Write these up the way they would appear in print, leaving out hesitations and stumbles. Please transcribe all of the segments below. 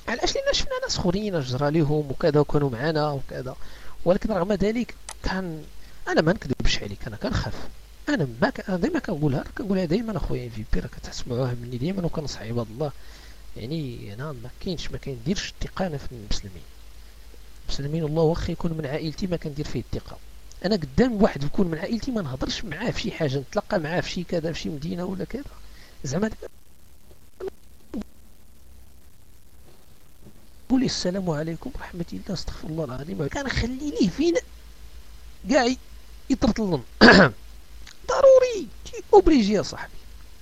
علاش؟ لان شفنا ناس اخرين جرى ليهم وكذا وكانوا معنا وكذا، ولكن رغم ذلك كان انا ما نكذبش عليك، انا كنخاف. انا ما ك... أنا ديما كنقولها ديما اخويا في بي، راه كتسمعوها مني ديما وكنصح عباد الله. يعني انا ما كنديرش الثقه انا في المسلمين والله واخا يكون من عائلتي ما كندير فيه الثقه. انا قدام واحد يكون من عائلتي ما نهضرش معاه في شي حاجه، نتلاقى معاه في شي كذا في شي مدينه ولا كذا، زعما قولي السلام عليكم ورحمه الله استغفر الله العظيم، كان خلي ليه فين كاع يطرطلن. ضروري تي اوبليجي يا صاحبي.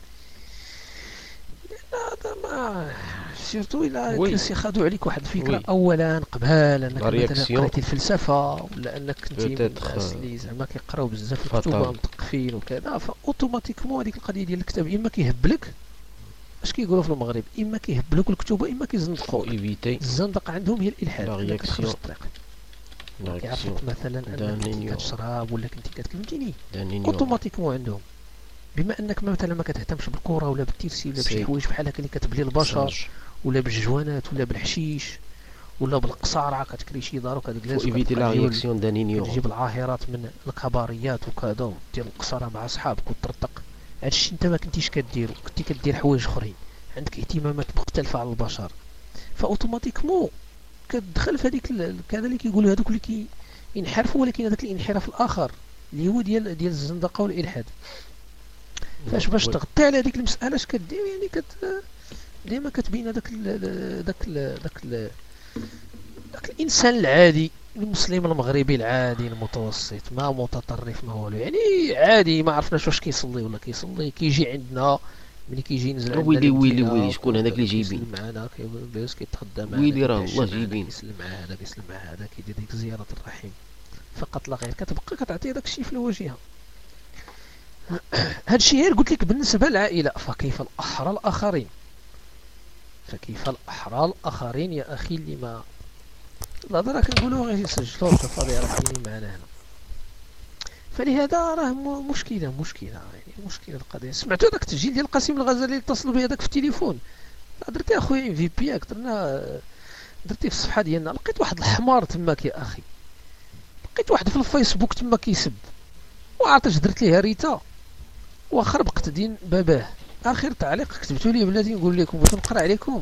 هذا ما سيرتو الا وي خدوا عليك واحد الفكره وي اولا قبل انك لا مثلا رياكسيون قريتي الفلسفه، ولا انك كنتي من بوتيتر الناس اللي زعما كيقراو بزاف الكتب فاتال. مثقفين وكذا، فاوتوماتيكمون هذيك القضيه ديال الكتاب اما كيهبلك، اش كيقولوا في المغرب، اما كيهبلوك الكتب واما فو كيزندقوك. ايفيتي الزندقه عندهم هي الالحاد، لا انك تخرج رياكسيون. الطريق. لا رياكسيون يعرفوك مثلا انك كنتي دانينيو كتشرب ولا كنتي كتفهمتيني، دانينيو اوتوماتيكمون عندهم. بما انك مثلا ما كتهتمش بالكره ولا بالتيرسي ولا بشي سي حوايج بحال هكا اللي كتبلي البشر، ساج ولا بالجوانات ولا بالحشيش ولا بالقصارعه، كتكري شي دار فو وكتجلس ايفيتي وكتبقى لا تجيب رياكسيون دانينيو. كتجيب العاهرات من الكباريات وكذا، ودير القصارى مع صحابك وترتق. هادشي انت ما كنتيش كديرو، كنتي كدير حوايج اخرين، عندك اهتمامات مختلفه على البشر، فاوتوماتيكمون كتدخل في هذيك كذا اللي كيقولوا هذوك اللي كينحرفوا، ولكن هذاك الانحراف الاخر اللي هو ديال الزندقه والالحاد. فاش باش وي تغطي على هذيك المساله اش كدير؟ يعني ديما كتبين داك الانسان العادي، المسلم المغربي العادي المتوسط، ما متطرف ما والو، يعني عادي ما عرفناش واش كيصلي ولا كيصلي، كيجي عندنا ملي كيجي ينزل عندنا ويلي ويلي الامتلاء ويلي شكون هذاك اللي جايبين؟ كيسلم معنا، كيجلس كيتغدى معنا، ويلي راه الله كيتعشى معنا، جايبين. كيسلم مع هذا كيسلم مع هذا، كيدير ديك زيارة الرحيم فقط لا غير، كتبقى كتعطي داك الشيء في الواجهة. هادشي غير قلت لك بالنسبة للعائلة، فكيف الأحرى الآخرين؟ فكيف الأحرى الآخرين يا أخي اللي ما الهضرة كنقولوا غير يسجلوا القضية راه كاينين معنا هنا. فلهذا راه مشكلة يعني مشكلة القضية. سمعتوا داك التسجيل ديال القاسم الغزالي اللي اتصلوا بي هذاك في التليفون؟ درتي اخويا في بي اك، درتي في الصفحة ديالنا، لقيت واحد الحمار تماك يا اخي، لقيت واحد في الفيسبوك تما كيسب، وعرفتش درت ليه ريتا وخربقت دين باباه. اخر تعليق كتبتوا لي بلاتي نقول لكم باش نقرا عليكم،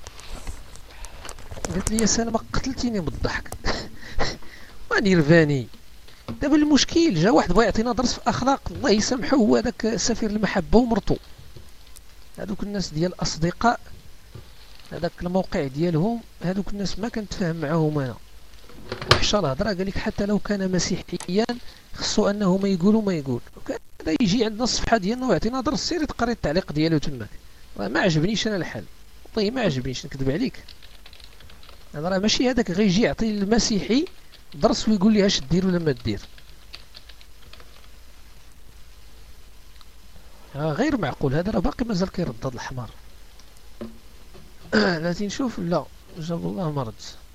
قالت لي يا سلمى قتلتيني بالضحك. ماني رفاني. دابا المشكل جا واحد بغا يعطينا درس في الاخلاق، الله يسامحه، هو هذاك سفير المحبه ومرتو، هذوك الناس ديال الاصدقاء، هذاك الموقع ديالهم، هذوك الناس ما كنتفاهم معاهم انا. وحشا الهضره، قال لك حتى لو كان مسيحيا خصو انه ما يقول هذا يجي عندنا الصفحه ديالنا ويعطينا درس، سيري تقري التعليق ديالو تماك. ما عجبنيش انا الحال، والله ما عجبنيش نكذب عليك. انا راه ماشي هذاك غيجي يعطي المسيحي درس ويقول لي اش دير ولا ما دير، غير معقول. هذا راه باقي مازال كيردد الحمار. لازم نشوف، لا جاب الله مرض.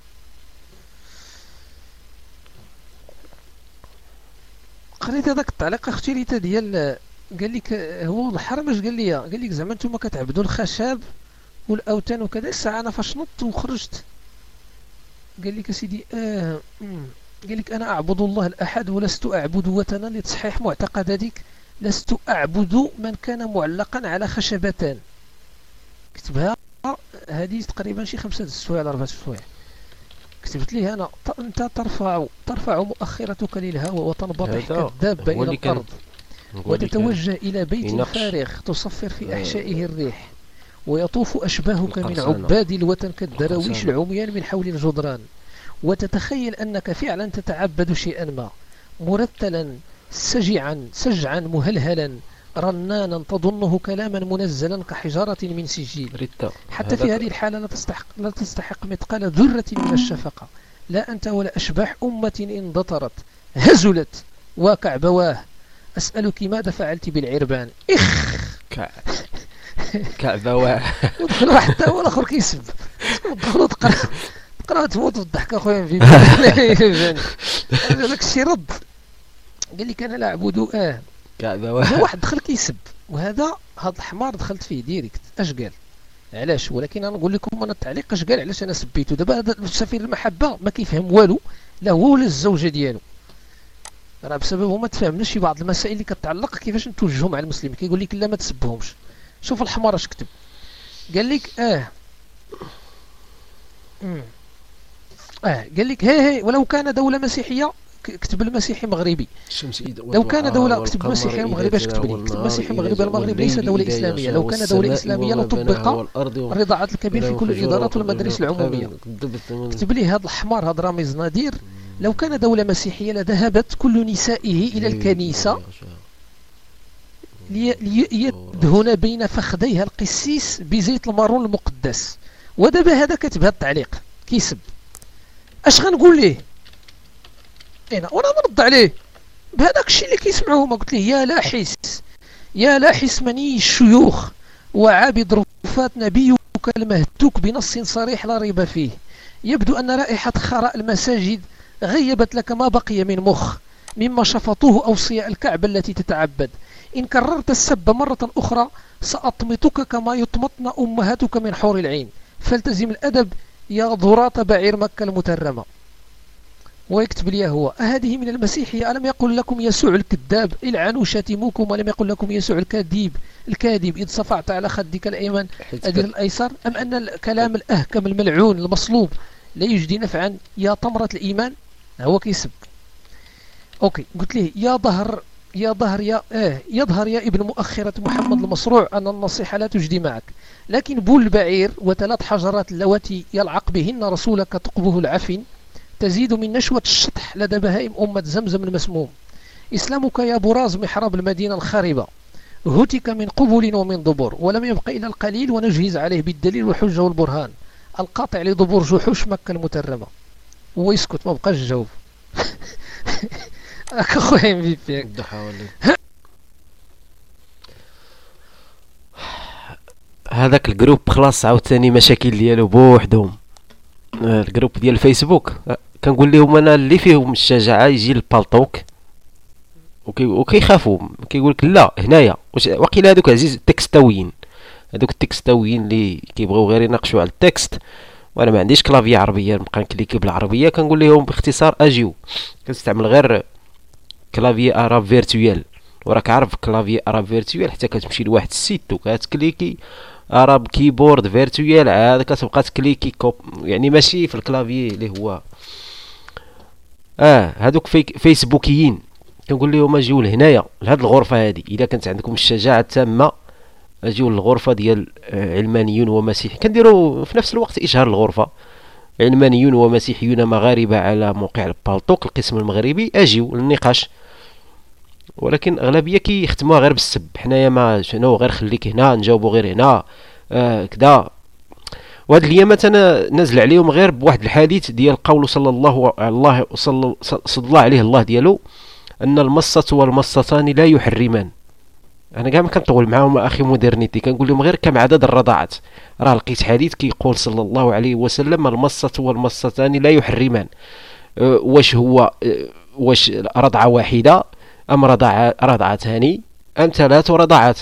قريت هذاك التعليق اختي ريتا ديال، قال لك هو الحرم اش قال لك زعما نتوما كتعبدوا الخشب والاوثان وكذا. الساعه انا فاش نط وخرجت قال لك سيدي قال لك انا اعبد الله الاحد ولست اعبد وثنا لتصحيح معتقداتك، لست اعبد من كان معلقا على خشبتان. كتبها هذه تقريبا شي 5 سوايع ولا 4 سوايع. كتبت ليه انا انت ترفع مؤخرتك للهوى وتنبطح هذا كالدابة هو الى اللي كان الارض، هو اللي كان وتتوجه الى بيت يناقش فارغ تصفر في احشائه الريح، ويطوف اشباهك من القرصنة عباد الوثن كالدراويش القرصنة. العميان من حول الجدران، وتتخيل انك فعلا تتعبد شيئا ما، مرتلا سجعا مهلهلا رنانا تظنه كلاما منزلا كحجارة من سجيل. ريتا حتى في هذاك هذه الحالة لا تستحق مثقال ذرة من الشفقة، لا أنت ولا أشباح أمة اندطرت هزلت وكعبواه. أسألك ماذا فعلت بالعربان؟ كع كعبة واه. ودخل واحد تا هو الآخر كيسب، دخلوا تقرا تموت بالضحك أخويا في هذاك الشيء رد. قال لك أنا لا أعبد كعبة هو واه. واحد دخل كيسب، وهذا الحمار دخلت فيه ديريكت. اش قال؟ علاش. ولكن انا نقول لكم انا التعليق اش قال علاش انا سبيته. دابا هذا سفير المحبه ما كيفهم والو، لا هو ولا الزوجه ديالو، راه بسببه ما تفهمناش في بعض المسائل اللي كتعلق كيفاش نتوجهوا مع المسلمين. كيقول لك لا ما تسبهمش. شوف الحمار اش كتب، قال لك قال لك هي ولو كان دوله مسيحيه، كتب المسيحي مغربي، لو كان دولة، كتب مسيحي مغربي، اش كتب لي؟ كتب مسيحي مغربي. المغرب ليس دولة إسلامية. لو كان دولة إسلامية لطبق الرضاعات الكبير في كل الإدارات والمدارس العمومية. كتب لي هذا الحمار، هذا رامز نادير، لو كان دولة مسيحية لذهبت كل نسائه إلى الكنيسة ليدهن بين فخذيها القسيس بزيت المارون المقدس. ودابا هذا كتب هذا التعليق كيسب. اش غنقول ليه وانا نرد عليه بهذاك الشيء اللي كيسمعوه. ما قلت ليه يا لاحس، يا لاحس مني الشيوخ وعابد رفات نبيك المهتوك بنص صريح لا ريب فيه. يبدو أن رائحة خراء المساجد غيبت لك ما بقي من مخ مما شفطوه أوصياء الكعبة التي تتعبد. إن كررت السب مرة أخرى سأطمتك كما يطمطن أمهاتك من حور العين. فالتزم الأدب يا ضراط بعير مكة المترمة. ويكتب لي هو هذه من المسيحية. ألم يقل لكم يسوع الكذاب العنوا شتموكم، ولم يقل لكم يسوع الكاذب إذ صفعت على خدك الأيمن أدير الأيسر؟ أم أن الكلام الأهكم الملعون المصلوب لا يجدي نفعا يا طمرة الإيمان؟ هو كيسب. أوكي، قلت له يظهر يا ابن مؤخرة محمد المصروع أن النصيحة لا تجدي معك، لكن بول البعير وثلاث حجرات اللواتي يلعق بهن رسولك تقبه العفن تزيد من نشوة الشطح لدى بهائم أمة زمزم المسموم. إسلامك يا براز محراب المدينة الخاربة هتك من قبل ومن ضبر، ولم يبق إلا القليل ونجهز عليه بالدليل والحجة والبرهان القاطع لضبور جحوش مكة المترمة. هو يسكت ما بقاش جاوب. أخويا مبي فيك هذاك الجروب خلاص عاوتاني مشاكل ديالو بوحدهم. الجروب ديال الفيسبوك كنقول لهم انا اللي فيهم الشجاعه يجي للبالطوك وكيخافوا. كيقول لك لا هنايا واقيلا هذوك عزيز التكستاويين، هذوك التكستاويين اللي كيبغيو غير يناقشوا على التكست. وانا ما عنديش كلافيه عربيه نبقى نكليكي بالعربيه. كنقول لهم باختصار اجيو كنستعمل غير كلافيه اراب فيرتويال. وراك عارف كلافيه اراب فيرتويال حتى كتمشي لواحد السيتو كتكليكي اراب كيبورد فيرتويال عاد كتبقى تكليكي يعني ماشي في الكلافي اللي هو هادوك فيسبوكيين. كنقول لهم اجيو لهنايا لهاد الغرفه هذه اذا كانت عندكم الشجاعه التامه. اجيو للغرفه ديال علمانيون ومسيحي كنديروا في نفس الوقت اشهار الغرفه علمانيون ومسيحيون مغاربه على موقع البالطوك القسم المغربي. اجيو للنقاش، ولكن اغلبيه كيختموها غير بالسب. حنايا ما شنو غير خليك هنا نجاوبوا غير هنا كذا. وهاد الايامات انا نازل عليهم غير بواحد الحديث ديال قول صلى الله عليه الله ديالو ان المصة والمصتان لا يحرمان. انا كاع ما كنطول معاهم اخي مودرنيتي، كنقول لهم غير كم عدد الرضاعات. راه لقيت حديث كيقول صلى الله عليه وسلم المصة والمصتان لا يحرمان. واش هو واش رضعه واحده ام رضعتان ام 3 رضعات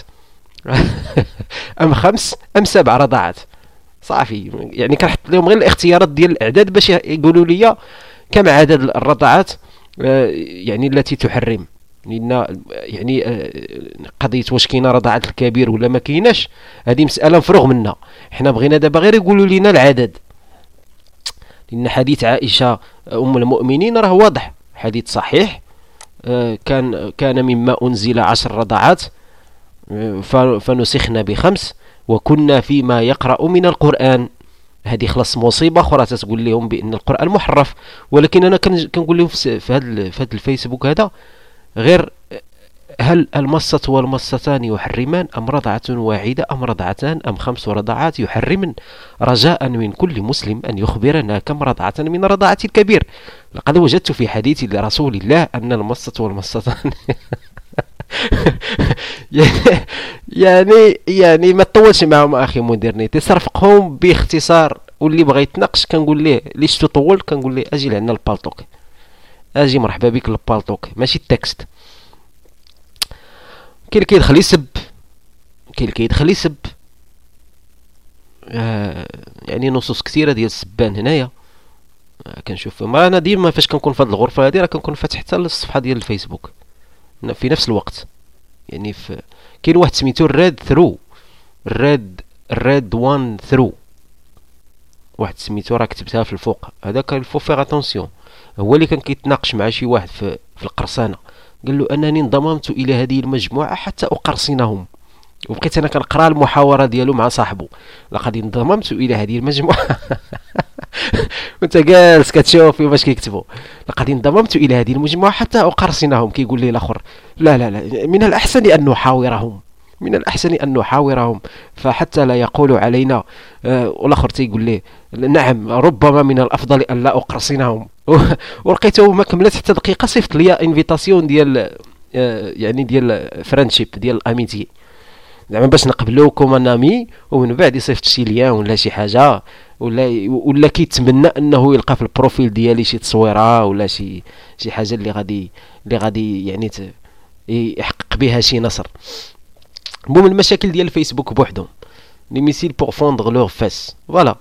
ام 5 ام 7 رضعات؟ صافي يعني كنحط لهم غير الاختيارات ديال الاعداد باش يقولوا لي كم عدد الرضعات يعني التي تحرم. لان يعني قضيه واش كاينه رضاعه الكبير ولا ما كايناش هذه مساله مفروغ منها. حنا بغينا دابا غير يقولوا لنا العدد، لان حديث عائشه ام المؤمنين راه واضح، حديث صحيح. كان مما انزل 10 رضعات فنسخنا ب5 وكنا فيما يقرأ من القرآن. هذه خلاص مصيبة أخرى تقول لهم بأن القرآن محرف. ولكن أنا كنقول لهم في هذا الفيسبوك هذا غير هل المصة والمصتان يحرمان أم رضعة واحدة أم رضعتان أم 5 رضعات يحرمن، رجاء من كل مسلم أن يخبرنا كم رضعة من رضاعة الكبير. لقد وجدت في حديث لرسول الله أن المصة والمصتان يعني ما تطولش معهم اخي مودرنيتي، صرفقهم باختصار. واللي بغى يتناقش كنقول ليه ليش تطول، كنقول ليه اجي لعندنا البالطوك، اجي مرحبا بك للبالطوك ماشي التكست. كاين اللي كيدخل يسب، كاين اللي كيدخل يسب يعني نصوص كثيره ديال السبان هنايا كنشوف. ما انا ديما فاش كنكون في هذه الغرفه هذه راه كنكون فاتح حتى الصفحه ديال الفيسبوك في نفس الوقت. يعني كاين واحد سميتو الراد ثرو، الراد وان ثرو، واحد سميتو راه كتبتها في الفوق، هذاك الفو فيغ اتونسيون. هو اللي كان كيتناقش مع شي واحد في القرصانه، قال له انني انضممت الى هذه المجموعه حتى اقرصنهم. وبقيت انا كنقرا المحاوره ديالو مع صاحبه، لقد انضممت الى هذه المجموعه وانت جالس كتشوف باش كيكتبوا لقد انضممت الى هذه المجموعه حتى اقرصنهم. كيقول لي الاخر لا لا لا، من الاحسن ان نحاورهم، من الأحسن أن نحاورهم فحتى لا يقولوا علينا. والآخر تيقول لي نعم ربما من الأفضل أن لا أقرصنهم. ولقيته ما كملت حتى دقيقة صيفط لي انفيتاسيون ديال يعني ديال فرانشيب ديال الاميتي، زعما باش نقبلوكم انامي، ومن بعد يصيفط شي ليان ولا شي حاجه، ولا كيتمنى انه يلقى في البروفيل ديالي شي تصويره ولا شي حاجه اللي غادي يعني يحقق بها شي نصر. المهم المشاكل ديال الفيسبوك بوحدهم لي ميسيل بور فوندغ لور فاس. فوالا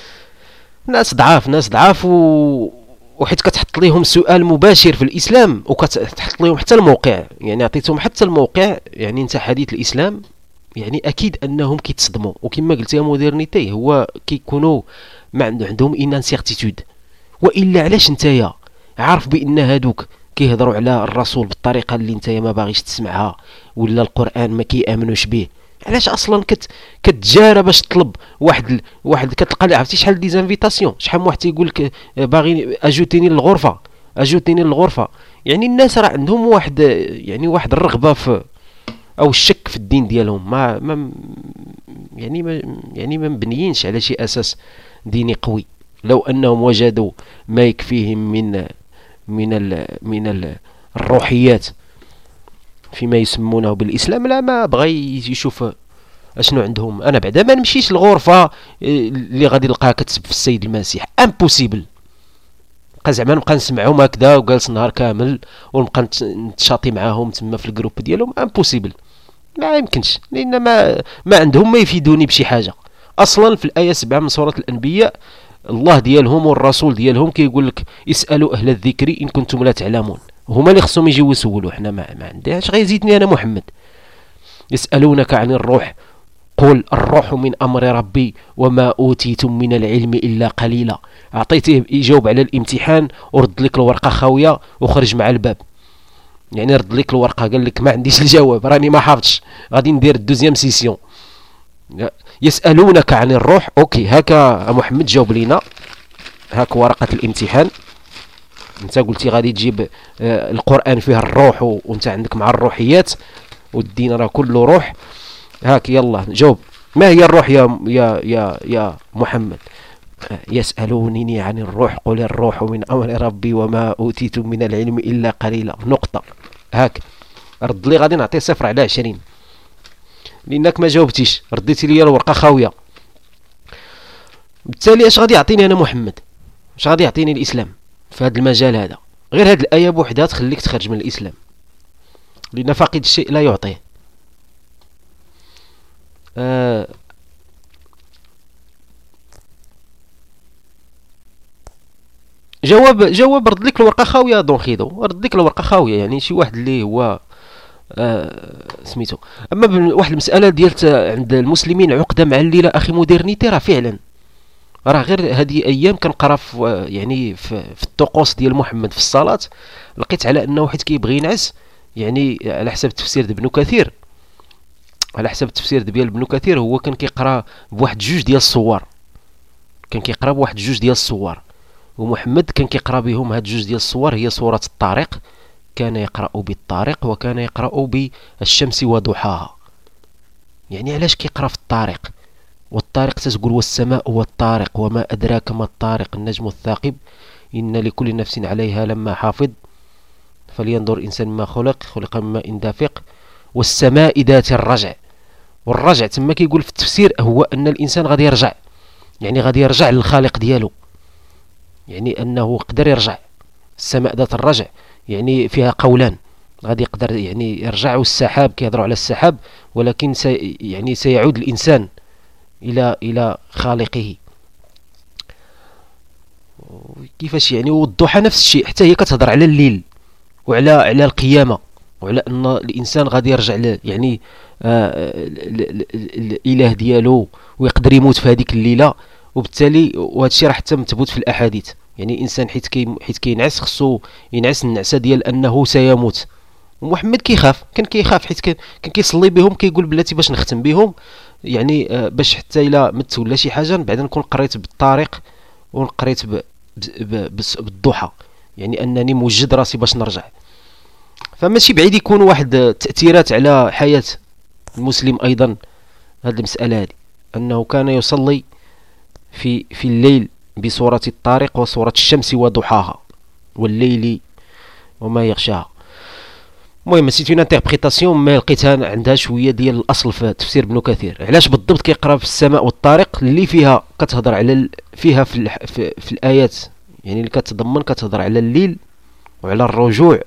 ناس ضعاف وحيت كتحط ليهم سؤال مباشر في الاسلام وكتحط ليهم حتى الموقع، يعني عطيتهم حتى الموقع، يعني انت حديث الاسلام، يعني اكيد انهم كيتصدموا. وكما قلت يا مودرنيتي هو كيكونوا ما عندهم انسيرتيتود. والا علاش نتايا عارف بان هادوك كيهضروا على الرسول بالطريقه اللي نتايا ما باغيش تسمعها، ولا القران ما كيامنوش به، علاش اصلا كتجارى باش تطلب واحد كتلقى عرفتي شحال دي زانفيتاسيون، شحال من واحد تيقول لك باغي اجوتيني للغرفه. يعني الناس راه عندهم واحد الرغبه في او الشك في الدين ديالهم، ما يعني ما مبنيينش على شي اساس ديني قوي. لو انهم وجدوا ما يكفيهم من الروحيات فيما يسمونه بالاسلام، لا ما بغى يشوف اشنو عندهم. انا بعدا ما نمشيش الغرفه اللي غادي نلقاها كتسب في السيد المسيح، امبوسيبل. زعما نبقى نسمعهم هكذا وجالس نهار كامل ونبقى نتشاطي معاهم تما في الجروب ديالهم، امبوسيبل، ما يمكنش، لان ما عندهم ما يفيدوني بشي حاجه. اصلا في الايه 7 من سوره الانبياء الله ديالهم والرسول ديالهم كيقول لك اسالوا اهل الذكر ان كنتم لا تعلمون. هما اللي خصهم يجيو يسولوا، حنا ما عندناش غيزيدني انا محمد. يسالونك عن الروح قل الروح من امر ربي وما اوتيتم من العلم الا قليلا. اعطيته يجاوب على الامتحان ورد لك الورقه خاويه وخرج مع الباب، يعني رد لك الورقه قال لك ما عنديش الجواب، راني ما حافظش، غادي ندير الدوزيام سيسيون. يسالونك عن الروح، اوكي هكا محمد جاوب لينا، هاك ورقه الامتحان. انت قلتي غادي تجيب القران فيه الروح وانت عندك مع الروحيات والدين راه كله روح، هاك يلا جاوب. ما هي الروح يا محمد؟ يسألونني عن الروح قل الروح من أمر ربي وما أوتيتم من العلم إلا قليلا، نقطة. هاك رد لي غادي نعطيه 0/20 لأنك ما جاوبتيش، رديتي لي الورقة خاوية. بالتالي اش غادي يعطيني أنا محمد؟ اش غادي يعطيني الإسلام في هذا المجال هذا؟ غير هذه الآية بوحدها تخليك تخرج من الإسلام، لأن فاقد الشيء لا يعطيه. جواب رد لك الورقه خاويه دون خيدو، رد لك الورقه خاويه، يعني شي واحد اللي هو سميتو. اما واحد المساله ديال عند المسلمين عقده مع الليله اخي مودرنيتي، راه فعلا راه غير هذه ايام كنقرا في الطقوس ديال محمد في الصلاه، لقيت على انه حيت كيبغي ينعس، يعني على حسب التفسير ديال ابن كثير، هو كان كيقرا بواحد جوج ديال الصور، ومحمد كان كيقرا بهم هاد جوج ديال الصور، هي سورة الطارق، كان يقرأ بالطارق وكان يقرأ بالشمس وضحاها. يعني علاش كيقرا في الطارق؟ والطارق تتقول والسماء والطارق وما أدراك ما الطارق النجم الثاقب إن لكل نفس عليها لما حافظ فلينظر الإنسان ما خلق من ماء دافق والسماء ذات الرجع. والرجع تما كيقول في التفسير هو أن الإنسان غادي يرجع، يعني غادي يرجع للخالق ديالو، يعني أنه قدر يرجع. السماء ذات الرجع يعني فيها قولان، غادي يقدر يعني يرجع. والسحاب كيهضروا على السحاب، ولكن يعني سيعود الإنسان الى خالقه. كيفاش يعني؟ والضحى نفس الشيء، حتى هي كتهضر على الليل وعلى القيامة، وعلى ان الانسان غادي يرجع يعني الاله ديالو، ويقدر يموت في هذيك الليله. وبالتالي وهذا الشيء راه حتى مثبوت في الاحاديث. يعني الانسان حيت كينعس خصو ينعس النعسه ديال انه سيموت. ومحمد كان كيخاف حيت كان كيصلي بهم، كيقول بلاتي باش نختم بهم، يعني باش حتى الا مت ولا شي حاجه بعدا نكون قريت بالطارق ونقريت بالضحى، يعني انني موجد راسي باش نرجع. فماشي بعيد يكون واحد التأثيرات على حياة المسلم أيضا هذه المسألة هذه، أنه كان يصلي في الليل بسورة الطارق وسورة الشمس وضحاها والليل وما يغشاها. المهم سيت اون انتربريتاسيون ما لقيتها عندها شويه ديال الاصل في تفسير ابن كثير. علاش بالضبط كيقرا في السماء والطارق اللي فيها كتهضر على فيها في الايات، يعني اللي كتهضر على الليل وعلى الرجوع،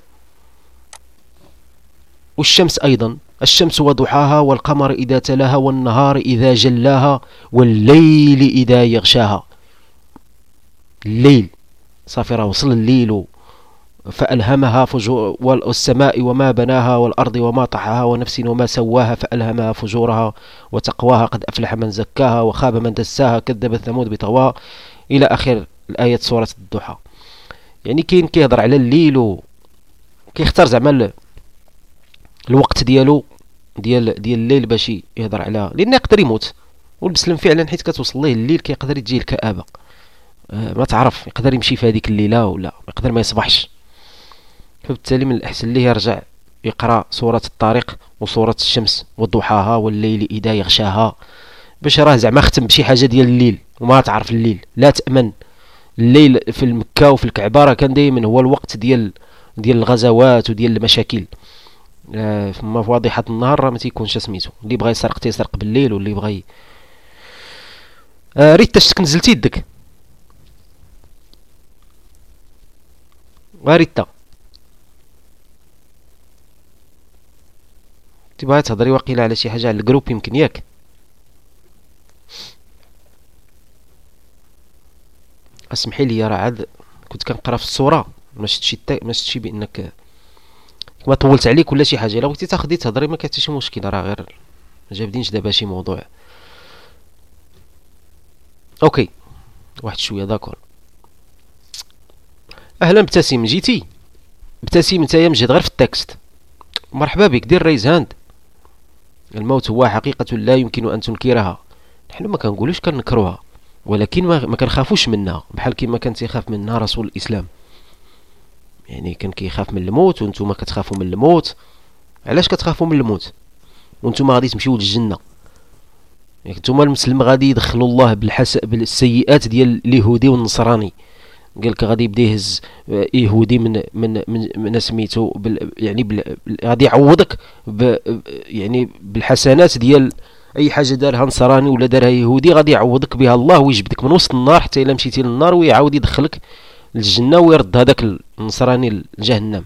والشمس أيضا، الشمس وضحاها والقمر إذا تلاها والنهار إذا جلاها والليل إذا يغشاها. الليل صافي راه وصل الليل، فألهمها فجور، والسماء وما بناها والأرض وما طحاها ونفس وما سواها فألهمها فجورها وتقواها قد أفلح من زكاها وخاب من دساها كذب ثمود بطغواها إلى آخر الآيات سورة الضحى. يعني كاين كيهضر على الليل وكيختار زعما الوقت ديالو ديال الليل باش يهضر على، لان يقدر يموت. والمسلم فعلا حيت كتوصل ليه الليل كيقدر تجيه الكآبة، ما تعرف يقدر يمشي في هذيك الليله ولا يقدر ما يصبحش. فبالتالي من الاحسن ليه يرجع يقرا سوره الطارق وسوره الشمس وضحاها والليل اذا يغشاها، باش راه زعما ختم بشي حاجه ديال الليل. وما تعرف الليل لا تامن، الليل في المكه وفي الكعبه راه كان دائما هو الوقت ديال الغزوات وديال المشاكل. فما في واضحة النهار راه ما تيكونش سميتو، اللي بغى يسرق تيسرق بالليل، واللي بغى ريت تشتك نزلتي يدك ريتا تبغي تهضري واقيلا على شي حاجة على الجروب يمكن ياك؟ اسمحي لي راه عاد كنت كنقرا في الصورة ما شفتش بانك ما طولت عليك ولا شي حاجه. الا بغيتي تاخدي تهضري ما كاين حتى شي مشكل، راه غير ما جابدينش دابا شي موضوع. اوكي واحد شويه داكور. اهلا ابتسم، جيتي ابتسم نتايا مجد غير في التكست. مرحبا بك، دير ريز هاند. الموت هو حقيقه لا يمكن ان تنكرها. نحن ما كنقولوش كنكروها، ولكن ما كنخافوش منها، بحال كيما كان تيخاف منها رسول الاسلام. يعني كان كيخاف من الموت وانتم كتخافوا من الموت. علاش كتخافوا من الموت وانتم غادي تمشيو للجنه؟ يعني نتوما المسلم غادي يدخلوا الله بالسيئات ديال اليهودي والنصراني. قالك غادي يبدا يهز يهودي من سميتو يعني غادي يعوضك يعني بالحسنات ديال اي حاجه دارها نصراني ولا دارها يهودي، غادي يعوضك بها الله ويجبدك من وسط النار حتى الا مشيتي للنار، ويعاود يدخلك للجنه ويرد هذاك النصراني لجهنم.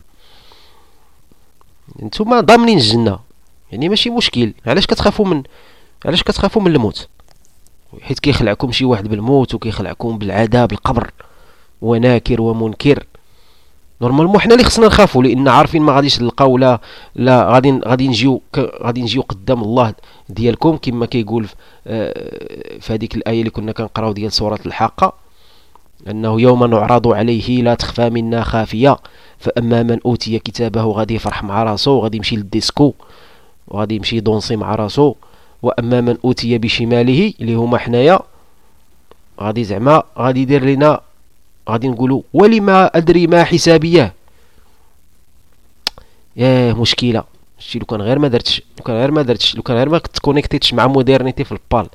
نتوما ضامنين الجنه، يعني ماشي مشكل. علاش كتخافوا من الموت؟ حيت كيخلعكم شي واحد بالموت وكيخلعكم بالعذاب القبر وناكر ومنكر. نورمالمون حنا اللي خصنا نخافوا، لان عارفين ما غاديش نلقاو لا غادي نجيو قدام الله ديالكم كما كيقول في هذيك الايه اللي كنا كنقراو ديال سوره الحاقه، انه يوم نعرض عليه لا تخفى منا خافيه فاما من اوتي كتابه غادي يفرح مع راسو، غادي يمشي للديسكو وغادي يمشي يدونسي مع راسو. واما من اوتي بشماله اللي هما حنايا غادي زعما غادي يدير لنا، غادي نقولوا ولما ادري ما حسابيه. ياه مشكله شتي لو كان غير ما درتش، لو كان غير ما تكونيكتيتش مع مودرنيتي في البال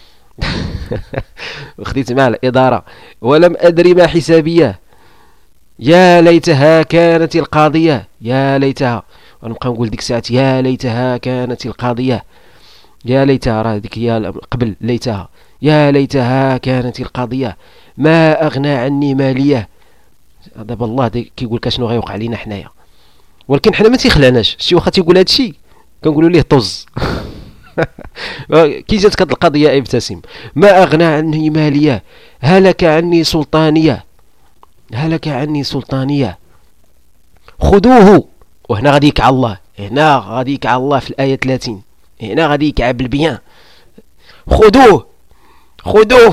وخديت مع الاداره ولم ادري ما حسابيه. يا ليتها كانت القاضيه، يا ليتها، ونبقى نقول ديك الساعات يا ليتها كانت القاضيه، يا ليتها راه ديك هي قبل ليتها، يا ليتها كانت القاضيه ما اغنى عني ماليه. دابا الله كيقول لك شنو غيوقع لينا حنايا، ولكن حنا ما تيخلعناش. شي واخا تيقول هادشي كنقولوا ليه طز كي جاتك هاد القضيه ابتسم. ما اغنى عني ماليه، هلك عني سلطانيه، هلك عني سلطانيه، خذوه. وهنا غادي يكع الله، هنا غادي يكع الله في الايه 30، هنا غادي يكع بالبيان. خذوه خذوه.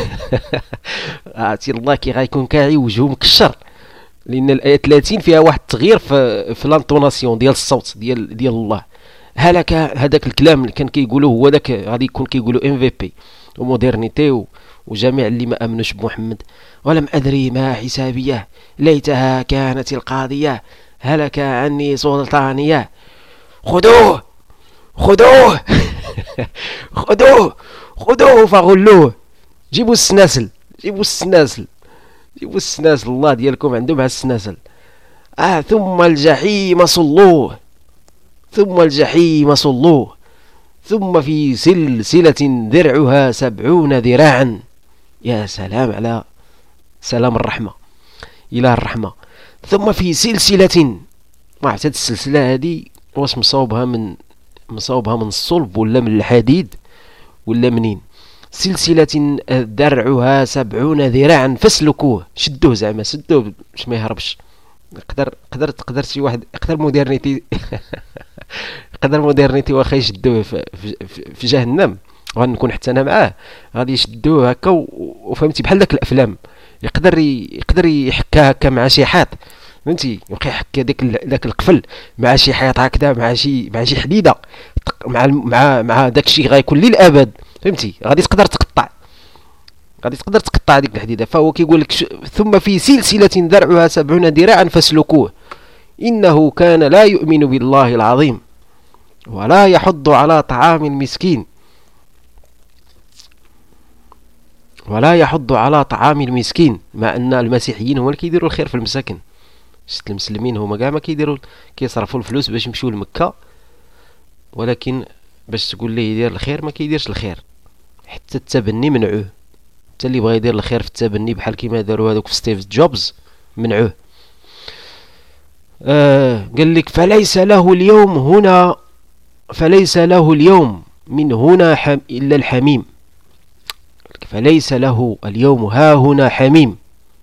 عرفتي الله كي غيكون كاعي وجهه مكشر، لان الايه 30 فيها واحد التغيير في لانطوناسيون ديال الصوت ديال الله. هلك هذاك الكلام اللي كان كيقولوه هو داك غادي يكون كيقولوا ام في بي ومودرنيتي وجميع اللي ما امنوش بمحمد. ولم ادري ما حسابيه، ليتها كانت القاضيه، هلك عني سلطانيه، خذوه خذوه. خذوه خذوه فغلوه. جيبوا السناسل، جيبوا السناسل، جيبوا السناسل، الله ديالكم عنده مع السناسل. ثم الجحيم صلوه، ثم الجحيم صلوه، ثم في سلسلة ذرعها 70 ذراعا. يا سلام على سلام الرحمة، إله الرحمة. ثم في سلسلة، ما عرفت هاد السلسلة هادي واش مصوبها من الصلب ولا من الحديد ولا منين. سلسلة ذرعها 70 ذراعا فاسلكوه، شدوه زعما سدوه باش ما يهربش. قدر شي واحد يقدر مودرنيتي يقدر مودرنيتي واخا يشدوه في جهنم، وغنكون حتى انا معاه، غادي يشدوه هكا وفهمتي بحال داك الافلام، يقدر يحكا هكا مع شي حيط، فهمتي، يبقى يحكي داك القفل مع شي حيط هكذا، مع شي حديده، مع داك الشيء غيكون للابد، فهمتي، غادي تقدر تقطع ديك الحديده. فهو كيقول لك ثم في سلسله ذرعها 70 ذراعا فاسلكوه انه كان لا يؤمن بالله العظيم ولا يحض على طعام المسكين، ولا يحض على طعام المسكين، مع ان المسيحيين هما اللي كيديروا الخير في المساكن. شفت المسلمين هما كاع ما كيديروا، كيصرفوا الفلوس باش يمشيو لمكه، ولكن باش تقول ليه يدير الخير ما كيديرش الخير. حتى التبني منعوه، حتى اللي بغى يدير الخير في التبني بحال كيما داروا هذوك في ستيف جوبز منعوه. قال لك فليس له اليوم من هنا إلا الحميم، فليس له اليوم ها هنا حميم.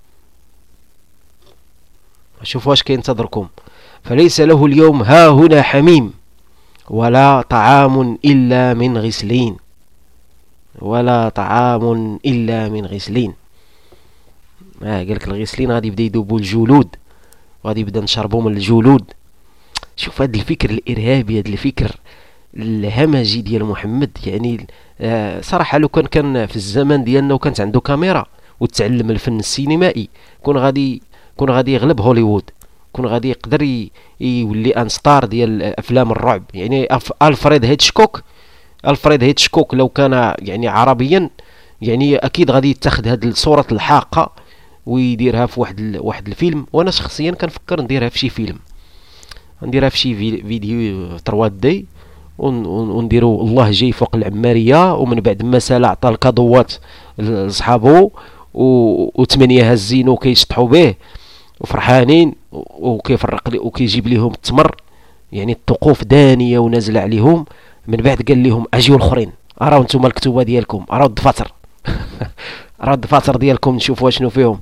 شوفوا واش كينتظركم. فليس له اليوم ها هنا حميم ولا طعام إلا من غسلين، ولا طعام إلا من غسلين. قالك الغسلين غادي يبدا يذوبوا الجلود، وغادي يبدا نشربوا من الجلود. شوف هذا الفكر الإرهابي، هذا الفكر الهمجي ديال محمد. يعني صراحة لو كان في الزمن ديالنا وكانت عنده كاميرا وتعلم الفن السينمائي، كون غادي يغلب هوليوود، كون غادي يقدر يولي ان ستار ديال افلام الرعب. يعني الفريد هيتشكوك لو كان يعني عربيا، يعني اكيد غادي يتخذ هذه الصورة الحاقة ويديرها في واحد الفيلم. وانا شخصيا كنفكر نديرها في شي فيلم، نديرها في شي فيديو 3 دي، ونديروا الله جاي فوق العمارية، ومن بعد ما سال عطى الكادوات لصحابو و8 هزين وكيشطحوا به وفرحانين، وكيفرق لي وكيجيب لهم التمر، يعني الطقوف دانية ونازله عليهم. من بعد قال لهم اجيو الاخرين، اراو نتوما الكتوبه ديالكم، اراو الدفاتر اراو الدفاتر ديالكم، نشوفوا شنو فيهم.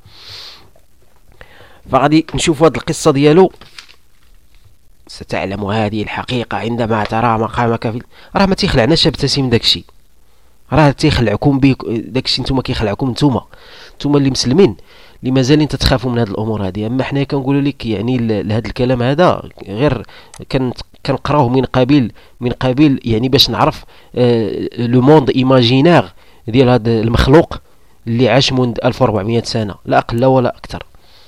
فغادي نشوفوا هذه القصه ديالو. ستعلم هذه الحقيقه عندما ترى مقامك في راه ما تيخلعناش ابتسم داكشي، راه تيخلعكم بيك داكشي، نتوما كيخلعكم نتوما اللي مسلمين، اللي مازالين تتخافوا من هذه الامور هذه. اما حنايا كنقولوا لك يعني لهذا الكلام هذا غير كنقراوه من قبيل يعني باش نعرف لو موند ايماجينير ديال هذا المخلوق اللي عاش منذ 1400 سنه، لا اقل ولا اكثر.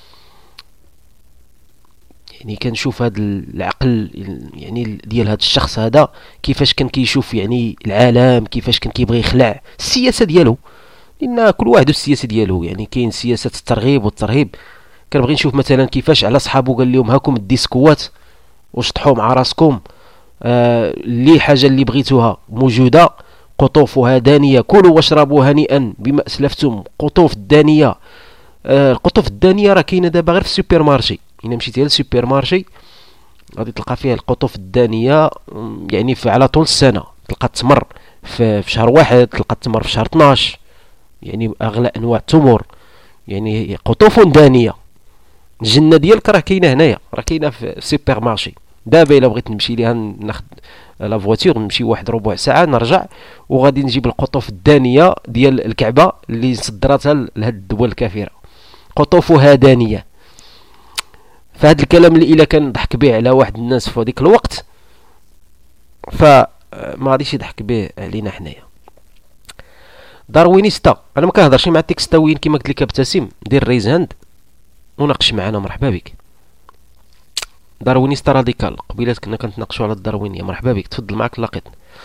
يعني كنشوف هذا العقل يعني ديال هذا الشخص هذا كيفاش كان كيشوف يعني العالم، كيفاش كان كيبغي يخلع السياسه ديالو، لان كل واحد والسياسه ديالو. يعني كاين سياسه الترغيب والترهيب. كنبغي نشوف مثلا كيفاش على صحابو قال لهم هاكم الديسكوات وشطحوا مع راسكم، اللي حاجه اللي بغيتوها موجوده، قطوفها دانيه، كلوا واشربوا هنيئا بما اسلفتم. قطوف الدانيه، القطوف الدانيه راه كاينه دابا غير في السوبر مارشي. الا مشيتي للسوبر مارشي غادي تلقى فيه القطوف الدانيه يعني على طول السنه، تلقى التمر في شهر واحد، تلقى التمر في شهر 12، يعني اغلى انواع التمور، يعني قطوف دانيه. الجنه ديالك راه كاينه هنايا، راه كاينه في السوبر مارشي. دابا الا بغيت نمشي ليها ناخذ لا فواتور، نمشي واحد ربع ساعه نرجع، وغادي نجيب القطوف الدانيه ديال الكعبه اللي صدرتها لهاد الدول الكافره، قطوفها دانيه. فهاد الكلام اللي الا كان ضحك به على واحد الناس في هذيك الوقت، فما غاديش يضحك به علينا حنايا. داروينيستا، انا ما كنهضرش مع التكستاويين كما قلت لك ابتسم، دير ريز هاند وناقش معنا، مرحبا بك. داروينيستا راديكال، قبيلات كنا كنتناقشوا على الداروينيه، مرحبا بك، تفضل معك لاقيت.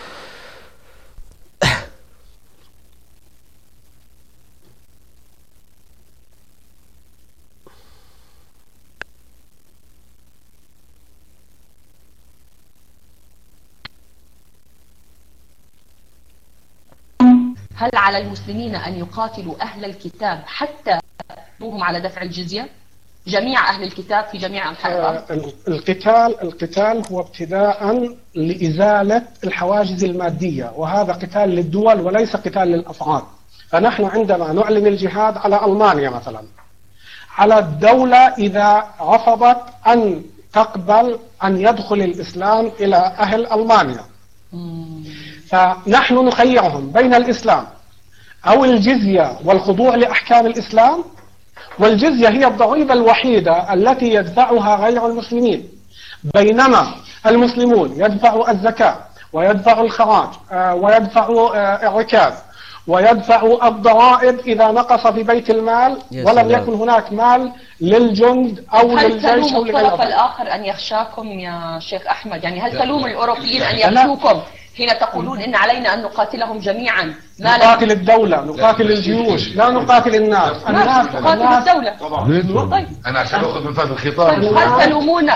هل على المسلمين أن يقاتلوا أهل الكتاب حتى يدلوهم على دفع الجزية؟ جميع أهل الكتاب في جميع أنحاء الأرض. القتال هو ابتداء لإزالة الحواجز المادية، وهذا قتال للدول وليس قتال للأفراد. فنحن عندما نعلن الجهاد على ألمانيا مثلا، على الدولة إذا رفضت أن تقبل أن يدخل الإسلام إلى أهل ألمانيا، فنحن نخيرهم بين الإسلام أو الجزية والخضوع لأحكام الإسلام. والجزية هي الضريبة الوحيدة التي يدفعها غير المسلمين، بينما المسلمون يدفعوا الزكاة ويدفعوا الخراج ويدفعوا الركاز ويدفعوا الضرائب إذا نقص في بيت المال ولم يكن هناك مال للجند أو للجيش أو هل تلوم لغيره. الطرف الآخر أن يخشاكم يا شيخ أحمد؟ يعني هل تلوم الأوروبيين أن يخشوكم حين تقولون إن علينا أن نقاتلهم جميعا؟ نقاتل الدولة، نقاتل الجيوش، لا نقاتل الناس. نقاتل الدولة. طبعا انا عشان اخذ من فهم الخطاب. هل تلومون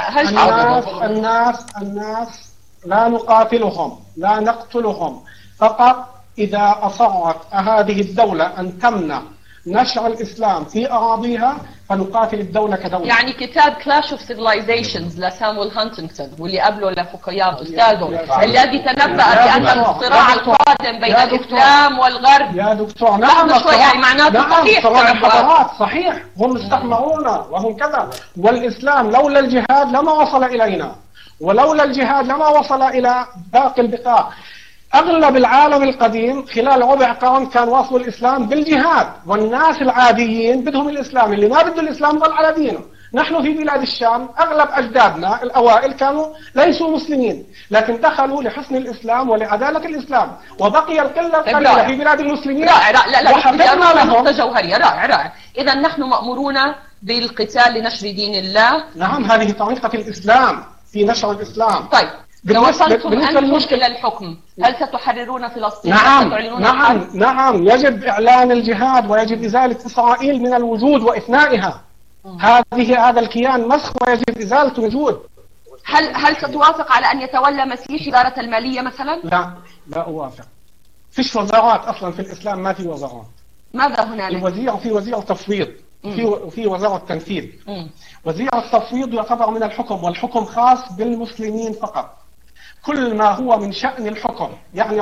الناس لا نقاتلهم، لا نقتلهم، فقط إذا أصرت هذه الدولة أن تمنع نشر الإسلام في أراضيها فنقاتل الدولة كدولة. يعني كتاب كلاش اوف سيفلايزيشنز لسامويل هانتنغتون واللي قبله لفوكوياما أستاذه الذي تنبأ بأن الصراع القادم بين الإسلام والغرب. يا دكتور لحظة شوي، يعني معناته صحيح صراع الحضارات صحيح، هم استعمرونا وهم كذا، والإسلام لولا الجهاد لما وصل إلينا، ولولا الجهاد لما وصل إلى باقي البقاع. أغلب العالم القديم خلال ربع قرن كان وصل الإسلام بالجهاد، والناس العاديين بدهم الإسلام، اللي ما بده الإسلام ضل على دينه. نحن في بلاد الشام أغلب أجدادنا الأوائل كانوا ليسوا مسلمين، لكن دخلوا لحسن الإسلام ولعدالة الإسلام، وبقي القلة القليلة في بلاد المسلمين. رائع، لا وحفظنا لهم. نقطة جوهرية، رائع. إذا نحن مأمورون بالقتال لنشر دين الله. نعم، هذه طريقة الإسلام في نشر الإسلام. طيب لو وصلتم بالنسبة أنتم إلى الحكم هل ستحررون فلسطين؟ نعم، يجب إعلان الجهاد ويجب إزالة إسرائيل من الوجود وإفنائها. هذا الكيان مسخ ويجب إزالة الوجود. هل ستوافق على أن يتولى مسيح إدارة المالية مثلا؟ لا أوافق. فيش وزارات أصلا في الإسلام، ما في وزارات. ماذا هنالك؟ في وزير تفويض، في وزارة التنفيذ. وزير التفويض يعتبر من الحكم، والحكم خاص بالمسلمين فقط. كل ما هو من شأن الحكم، يعني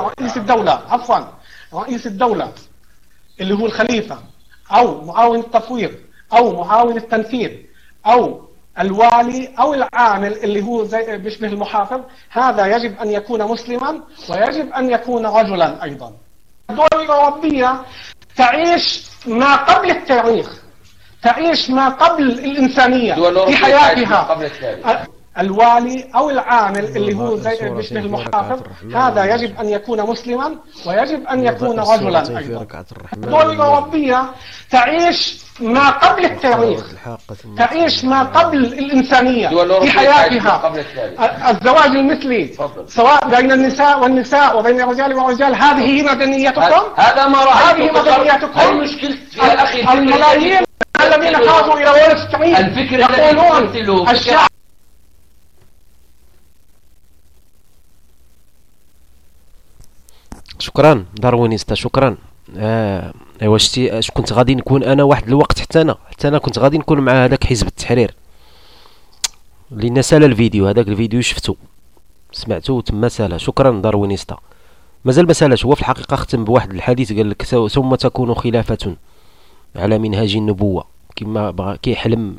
رئيس الدولة اللي هو الخليفة أو معاون التفويض أو معاون التنفيذ أو الوالي أو العامل اللي هو زي بيشبه المحافظ، هذا يجب أن يكون مسلما ويجب أن يكون رجلا أيضا. الدول الأوروبية تعيش ما قبل التاريخ، تعيش ما قبل الإنسانية في حياتها. الوالي أو العامل اللي هو زي بيشبه المحافظ، هذا يجب أن يكون مسلما ويجب أن يكون رجلا أيضا. الدول الأوروبية تعيش ما قبل التاريخ، تعيش ما قبل الإنسانية في حياتها. الزواج المثلي سواء بين النساء والنساء وبين الرجال والرجال، هذه هي هذا ما هذه مدنيتكم. المشكلة يا أخي الملايين الذين خرجوا إلى وول ستريت يقولون الشعب. شكرا داروينيستا، شكرا. ايوا شتي اش كنت غادي نكون انا واحد الوقت، حتى انا كنت غادي نكون مع هذاك حزب التحرير اللي سال الفيديو، هذاك الفيديو شفتو سمعتو تما سالا. شكرا داروينيستا. مازال ما سالاش. هو في الحقيقة ختم بواحد الحديث قال لك ثم تكون خلافة على منهاج النبوة، كما بغى كيحلم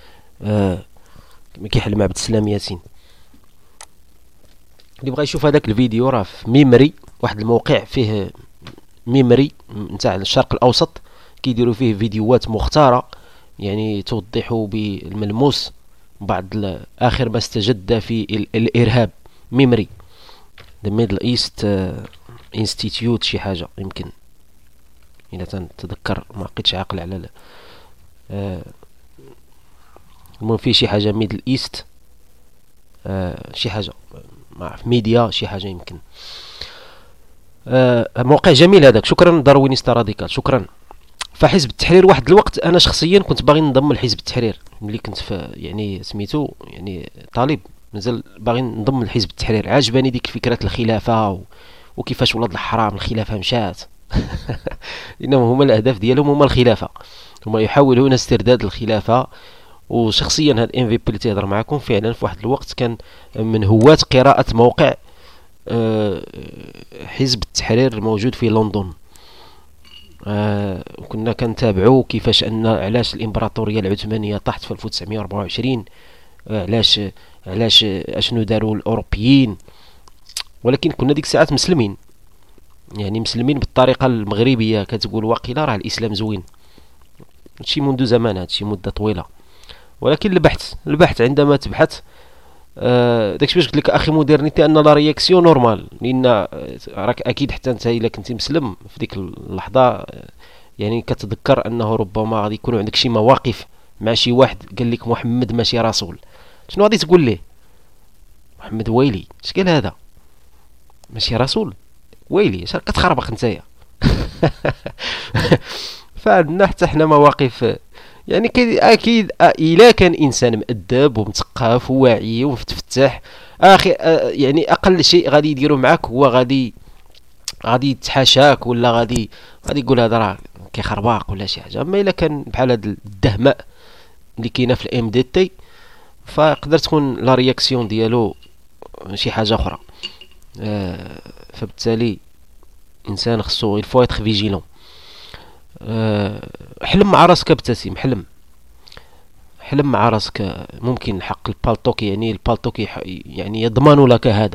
كيحلم عبد السلام ياسين. اللي بغى يشوف هذاك الفيديو راه في ميمري، واحد الموقع فيه ميمري نتاع الشرق الاوسط، كيديروا فيه فيديوهات مختارة يعني توضح بالملموس بعض اخر ما استجد في الارهاب. ميمري The Middle East Institute شي حاجة يمكن، إذا تنتذكر ما بقيتش عاقل على المهم فيه شي حاجة ميدل إيست شي حاجة ما عرف ميديا شي حاجة يمكن. موقع جميل هذاك. شكرا داروينيستا راديكال، شكرا. فحزب التحرير واحد الوقت انا شخصيا كنت باغي ننضم لحزب التحرير ملي كنت في يعني سميتو يعني طالب، مازال باغي ننضم لحزب التحرير. عجباني ديك فكرة الخلافة وكيفاش ولاد الحرام الخلافة مشات انهم هما الاهداف ديالهم هما الخلافة، هما يحاولون استرداد الخلافة. وشخصيا هاد ام في بي اللي تيهضر معكم فعلا في واحد الوقت كان من هواة قراءة موقع حزب التحرير الموجود في لندن. كنا كنتابعوا كيفاش ان علاش الامبراطوريه العثمانيه طاحت في 1924، علاش اشنو داروا الاوروبيين. ولكن كنا ديك الساعات مسلمين، يعني مسلمين بالطريقه المغربيه، كتقول واقيلا راه الاسلام زوين. هادشي منذ زمان، هادشي مده طويله. ولكن البحث عندما تبحث داكشي باش قلت لك اخي مودرنيتي ان لا رياكسيون نورمال، لان راك اكيد حتى انت الا كنتي مسلم في ديك اللحظه يعني كتذكر انه ربما غادي يكونوا عندك شي مواقف مع شي واحد قال لك محمد ماشي رسول. شنو غادي تقول ليه؟ محمد ويلي اش قال هذا؟ ماشي رسول ويلي اش كتخربق نتايا فعندنا حتى حنا مواقف يعني اكيد الا كان انسان مؤدب ومثقف وواعي ومتفتح اخي يعني اقل شيء غادي يديروا معاك هو غادي يتحاشاك، ولا غادي يقول هذا راه كيخرباق ولا شي حاجه. اما الا كان بحال هاد الدهماء اللي كاينه في الام دي تي فيقدر تكون لا رياكسيون ديالو شي حاجه اخرى. فبالتالي انسان خصو الفو يتر فيجيلون. حلم مع راسك ابتسم، حلم مع راسك. ممكن حق البالتوك، يعني البالتوك يعني يضمن لك هذا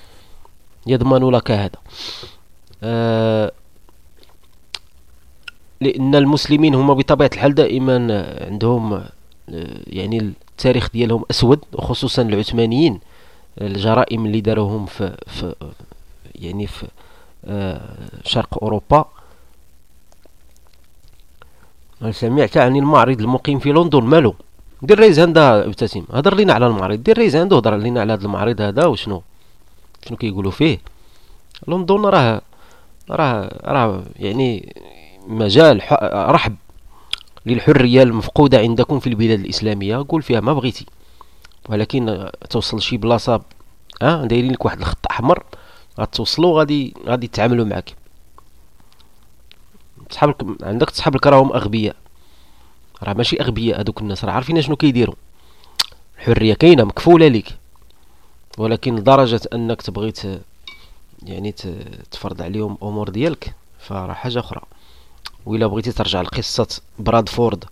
لأن المسلمين هم بطبيعة الحال دائما عندهم يعني التاريخ ديالهم أسود، وخصوصا العثمانيين الجرائم اللي داروهم في يعني في شرق أوروبا. سمعت عن المعرض المقيم في لندن، مالو؟ دير ريز هاندا ابتسم، هضر لينا على المعرض، دير ريز هاندو هضر لينا على هذا المعرض هذا وشنو كيقولوا فيه. لندن راه يعني مجال رحب للحرية المفقودة عندكم في البلاد الإسلامية، قول فيها ما بغيتي، ولكن توصل شي بلاصة دايرين لك واحد الخط أحمر غتوصلوا غادي يتعاملوا معك. عندك صحابك راهم أغبياء، راه ماشي أغبياء هذوك الناس، راه عارفين شنو كيديروا. الحرية كاينة مكفولة لك، ولكن لدرجة أنك تبغي يعني تفرض عليهم أمور ديالك فراه حاجة أخرى. وإلا بغيتي ترجع لقصة برادفورد،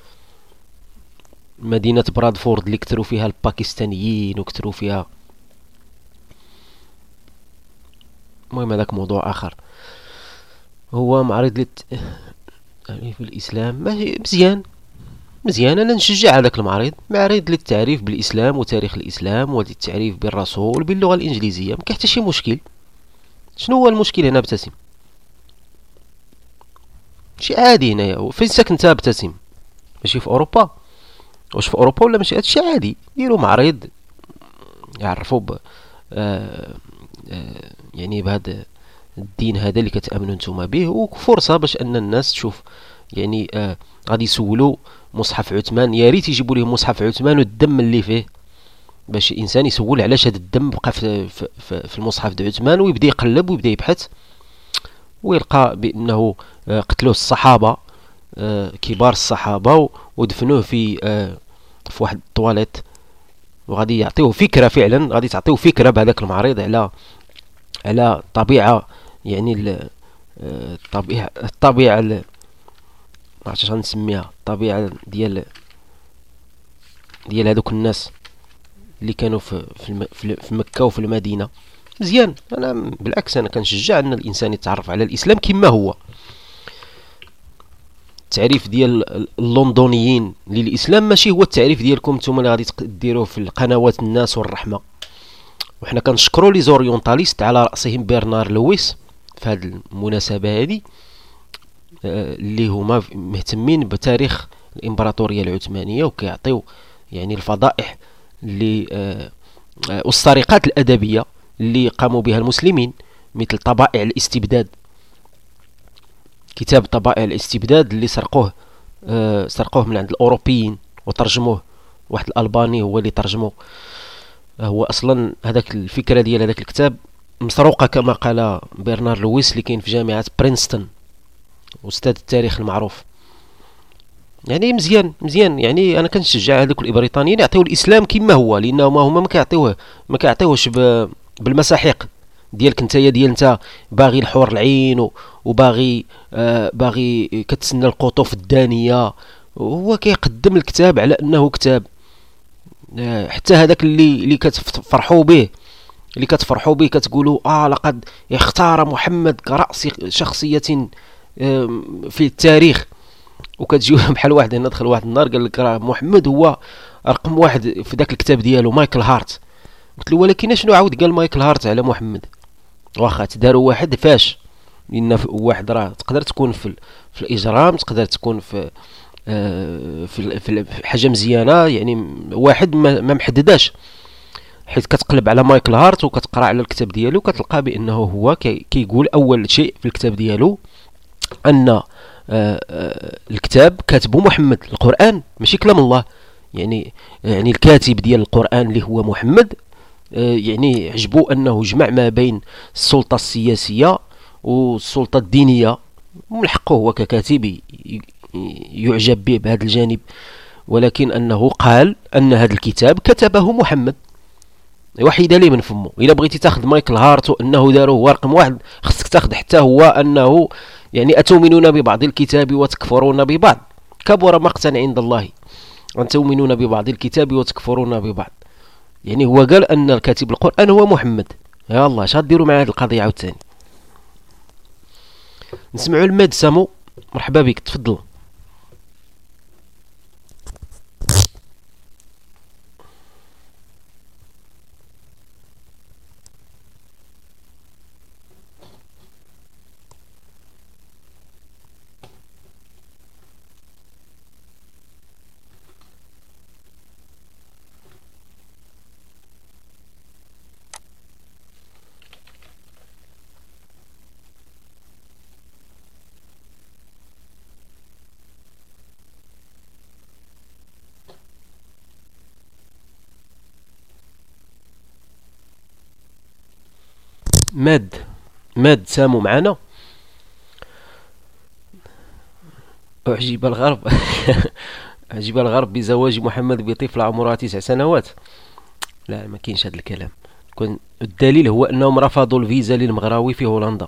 مدينة برادفورد اللي كتروا فيها الباكستانيين وكتروا فيها، المهم هذاك موضوع آخر. هو معرض في الإسلام ماشي مزيان، أنا نشجع هذاك المعرض، معرض للتعريف بالإسلام وتاريخ الإسلام وللتعريف بالرسول باللغة الإنجليزية، ما كاين حتى شي مشكل. شنو هو المشكل هنا ابتسم؟ شي عادي هنايا. فين ساكن انت ابتسم؟ ماشي في أوروبا؟ واش في أوروبا ولا ماشي؟ هادشي عادي، ديروا معرض يعرفوا يعني بهذا الدين هذا اللي كتامنوا نتوما به، وفرصه باش ان الناس تشوف. يعني غادي يسولوا مصحف عثمان، يا ريت يجيبوا لهم مصحف عثمان والدم اللي فيه، باش الانسان يسول علاش هذا الدم بقى في المصحف د عثمان، ويبدا يقلب ويبدا يبحث ويلقى بانه قتلوه الصحابه، كبار الصحابه، ودفنوه في واحد الطواليت. وغادي يعطيوه فكره، فعلا غادي تعطيوه فكره بهذاك المعرض على طبيعه يعني الطبيعة ما عرفتش غنسميها، الطبيعة ديال هذوك الناس اللي كانوا في مكة وفي المدينة. مزيان، انا بالعكس انا كنشجع ان الانسان يتعرف على الاسلام كما هو. التعريف ديال اللندنيين للاسلام ماشي هو التعريف ديالكم نتوما اللي غادي ديروه في القنوات الناس والرحمه. وحنا كنشكروا لي زوريونتاليست على راسهم برنار لويس في هذه المناسبه هذه، اللي هما مهتمين بتاريخ الامبراطوريه العثمانيه وكيعطيو يعني الفضائح اللي والسرقات الادبيه اللي قاموا بها المسلمين، مثل طبائع الاستبداد. كتاب طبائع الاستبداد اللي سرقوه من عند الاوروبيين وترجموه، واحد الالباني هو اللي ترجمه. هو اصلا هذاك الفكره ديال هذاك الكتاب مسروقه كما قال برنار لويس اللي كاين في جامعه برينستون، استاذ التاريخ المعروف. يعني مزيان يعني انا كنشجع هذوك البريطانيين يعطيو الاسلام كما هو، لانه هما ما كيعطيوهش بالمساحيق ديالك نتايا، ديال نتا باغي الحور العين وباغي باغي كتسنى القطوف الدانيه. هو كيقدم الكتاب على انه كتاب. حتى هذاك اللي كتفرحوا به كتقولوا لقد اختار محمد كرأس شخصيه في التاريخ، وكتجيو بحال واحد هنا دخل واحد النهار قال لك راه محمد هو رقم واحد في ذاك الكتاب ديالو مايكل هارت. قلت له ولكن شنو عاود قال مايكل هارت على محمد؟ واخا تداروا واحد فاش، لان واحد راه تقدر تكون في الاجرام، تقدر تكون في حاجه مزيانه، يعني واحد ما محدداش. حيت كتقلب على مايكل هارت وكتقرا على الكتاب ديالو كتلقى بانه هو كيقول اول شيء في الكتاب ديالو ان الكتاب كاتبه محمد، القرآن ماشي كلام الله. يعني الكاتب ديال القرآن اللي هو محمد، يعني عجبو انه جمع ما بين السلطة السياسية والسلطة الدينية، ومن حقه هو ككاتب يعجب به بهذا الجانب، ولكن انه قال ان هذا الكتاب كتبه محمد. وحيدة لي من فمه. الا بغيتي تاخذ مايكل هارت وانه داروه هو رقم واحد، خصك تاخذ حتى هو انه يعني أتؤمنون ببعض الكتاب وتكفرون ببعض، كبر مقتا عند الله أن تؤمنون ببعض الكتاب وتكفرون ببعض. يعني هو قال أن كاتب القرآن هو محمد. يا الله اش غديروا مع هذه القضية عاوتاني؟ نسمعوا الماد سامو، مرحبا بك، تفضل. ماد سامو معنا. أعجب الغرب أعجب الغرب بزواج محمد بطفلة عمرها 9 سنوات. لا، ما كاينش هذا الكلام. الدليل هو أنهم رفضوا الفيزا للمغراوي في هولندا.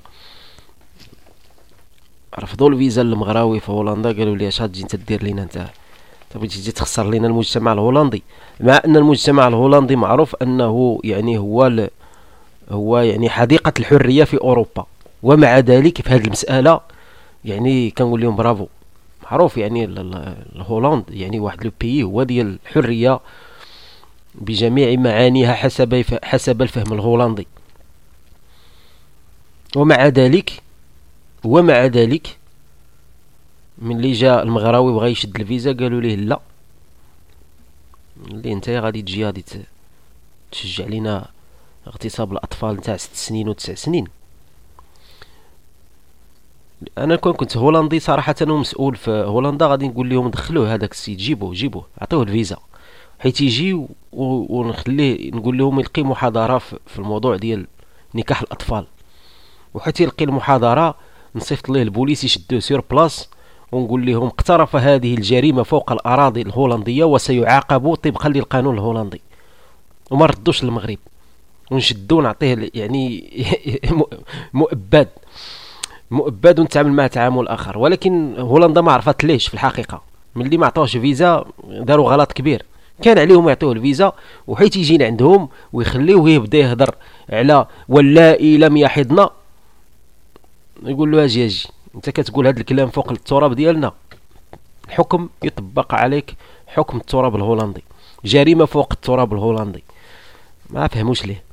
رفضوا الفيزا للمغراوي في هولندا، قالوا لي اش غتجي انت دير لينا؟ انت بغيتي تجي تخسر لينا المجتمع الهولندي، مع أن المجتمع الهولندي معروف أنه يعني هو يعني حديقة الحرية في أوروبا. ومع ذلك في هذه المسألة يعني كنقول لهم برافو، معروف يعني الهولند يعني واحد لو بيي هو ديال الحرية بجميع معانيها حسب الفهم الهولندي. ومع ذلك من اللي جاء المغراوي بغى يشد الفيزا قالوا ليه لا، اللي انت غادي تجي غادي تشجع لينا اغتصاب الاطفال نتاع 6 سنين و9 سنين. انا كنت هولندي صراحه ومسؤول في هولندا، غادي نقول لهم دخلوه هذاك السيد، جيبوه عطوه الفيزا حيت يجي ونخليه نقول لهم يلقي محاضره في الموضوع ديال نكاح الاطفال، وحتى يلقي المحاضره نصيفط ليه البوليس يشدوه سير بلاص ونقول لهم اقترف هذه الجريمه فوق الاراضي الهولنديه وسيعاقب طبقا للقانون الهولندي، وما ردوش للمغرب ونشدو نعطيه يعني مؤبد. مؤبد ونتعامل معه تعامل اخر. ولكن هولندا ما عرفت ليش في الحقيقه، ملي ما عطاوش فيزا داروا غلط كبير. كان عليهم يعطوه الفيزا وحيت يجي عندهم ويخليوه يبدا يهضر على واللائي لم يحضن، يقول له اجي انت كتقول هذا الكلام فوق التراب ديالنا، الحكم يطبق عليك حكم التراب الهولندي، جريمه فوق التراب الهولندي. ما فهموش ليه.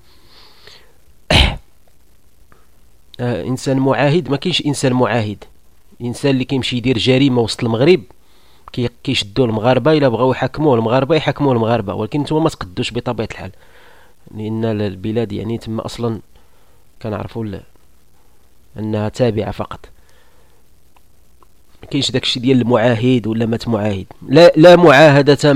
انسان معاهد، ما كاينش انسان معاهد. انسان اللي كيمشي يدير جريمه وسط المغرب كيشدوا المغاربه، الا بغاو يحكموه المغاربه يحكموه المغاربه، ولكن نتوما ما تقدوش بطبيعه الحال، لان البلاد يعني تما اصلا كنعرفوا انها تابعه فقط. ما كاينش داكشي ديال المعاهد ولا مات معاهد. لا معاهده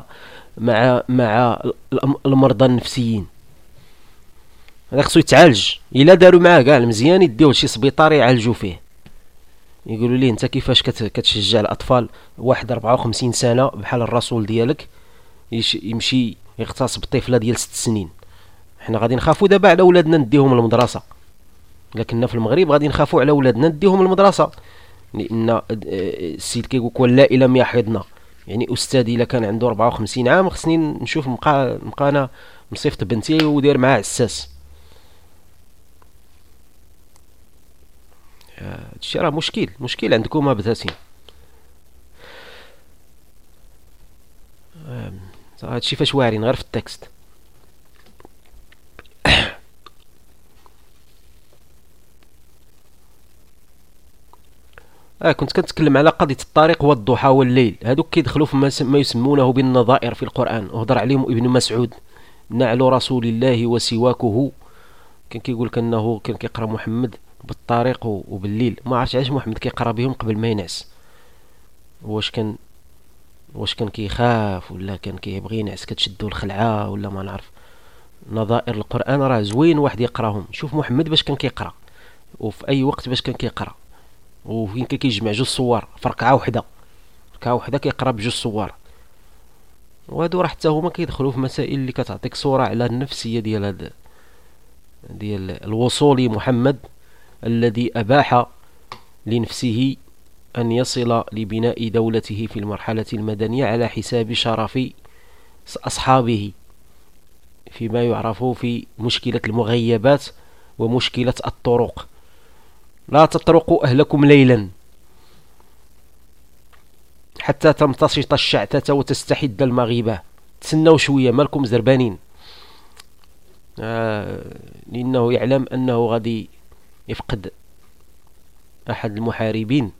مع المرضى النفسيين. هذا خصو يتعالج. الا داروا معاه كاع المزيان يديوه لشي سبيطار يعالجوا فيه، يقولوا ليه انت كيفاش كتشجع الاطفال واحد 54 سنه بحال الرسول ديالك يمشي يغتصب طفله ديال 6 سنين. حنا غادي نخافوا دابا على ولادنا نديهم للمدرسه، لكننا في المغرب غادي نخافوا على ولادنا نديهم للمدرسه، لان السيد كيقول ولا الى لم يحضنا. يعني استاذ الا كان عنده 54 عام خصني نشوف نبقى انا مصيفط بنتي ودير معاه عساس. هادشي راه مشكل عندكم بتاتين. هادشي فاش واعرين غير في التكست. كنت كنتكلم على قضية الطريق والضحى والليل. هادوك كيدخلوا في ما يسمونه بالنظائر في القرآن، وهضر عليهم ابن مسعود. نعل رسول الله وسواكه، كان كيقول كأنه كان كيقرا محمد بالطريق وبالليل. ما عرفتش علاش محمد كيقرا بهم قبل ما ينعس. واش كان كيخاف ولا كان كيبغي ينعس كتشدو الخلعه ولا ما نعرف. نظائر القرآن راه زوين واحد يقراهم. شوف محمد باش كان كيقرا، وفي اي وقت باش كان كيقرا، وفين كان كيجمع جوج صور في ركعه وحده كيقرا بجوج صور. وهادو راه حتى هما كيدخلوا في مسائل اللي كتعطيك صوره على النفسيه ديال الوصولي محمد الذي أباح لنفسه أن يصل لبناء دولته في المرحلة المدنية على حساب شرف أصحابه، فيما يعرف في مشكلة المغيبات ومشكلة الطرق. لا تطرقوا أهلكم ليلا حتى تمتشط الشعثة وتستحد المغيبة. تسنوا شوية، مالكم زربانين. لأنه يعلم أنه غادي يفقد أحد المحاربين،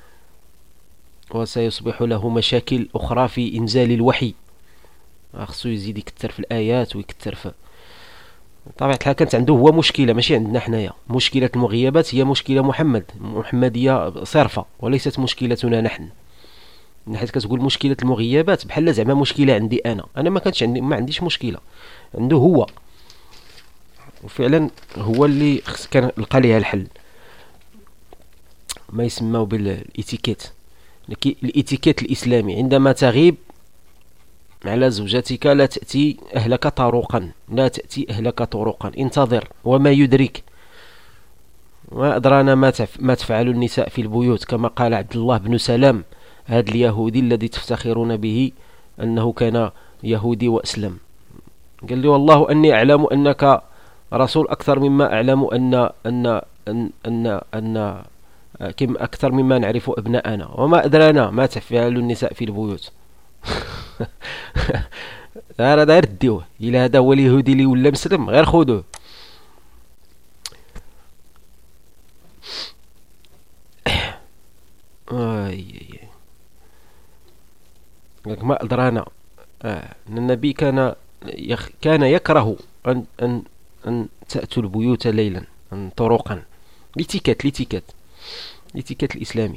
وسيصبح له مشاكل أخرى في إنزال الوحي. خصو يزيد يكتر في الآيات ويكتر في طبيعة الحال. كانت عنده هو مشكلة ماشي عندنا حنايا. مشكلة المغيبات هي مشكلة محمدية صرفة، وليست مشكلتنا نحن. من حيث كتقول مشكلة المغيبات بحال زعما مشكلة عندي أنا ما عنديش مشكلة، عنده هو. وفعلا هو اللي كان لقى ليها الحل، ما يسمى بالإتيكيت. الإتيكيت الإسلامي: عندما تغيب على زوجتك لا تأتي أهلك طرقا، انتظر. وما يدرك، ما أدرانا ما تفعل النساء في البيوت، كما قال عبد الله بن سلام هذا اليهودي الذي تفتخرون به أنه كان يهودي وأسلم. قال لي: والله أني أعلم أنك رسول أكثر مما أعلم أن كم أكثر مما نعرف أبناءنا، وما أدرانا ما تفعل النساء في البيوت. هذا رديوه. إلى هذا هو اليهودي اللي ولا مسلم، غير خذوه. ما أدرانا أن النبي كان يكره أن تأتوا البيوت ليلا طرقا. ليتيكات الإسلامي.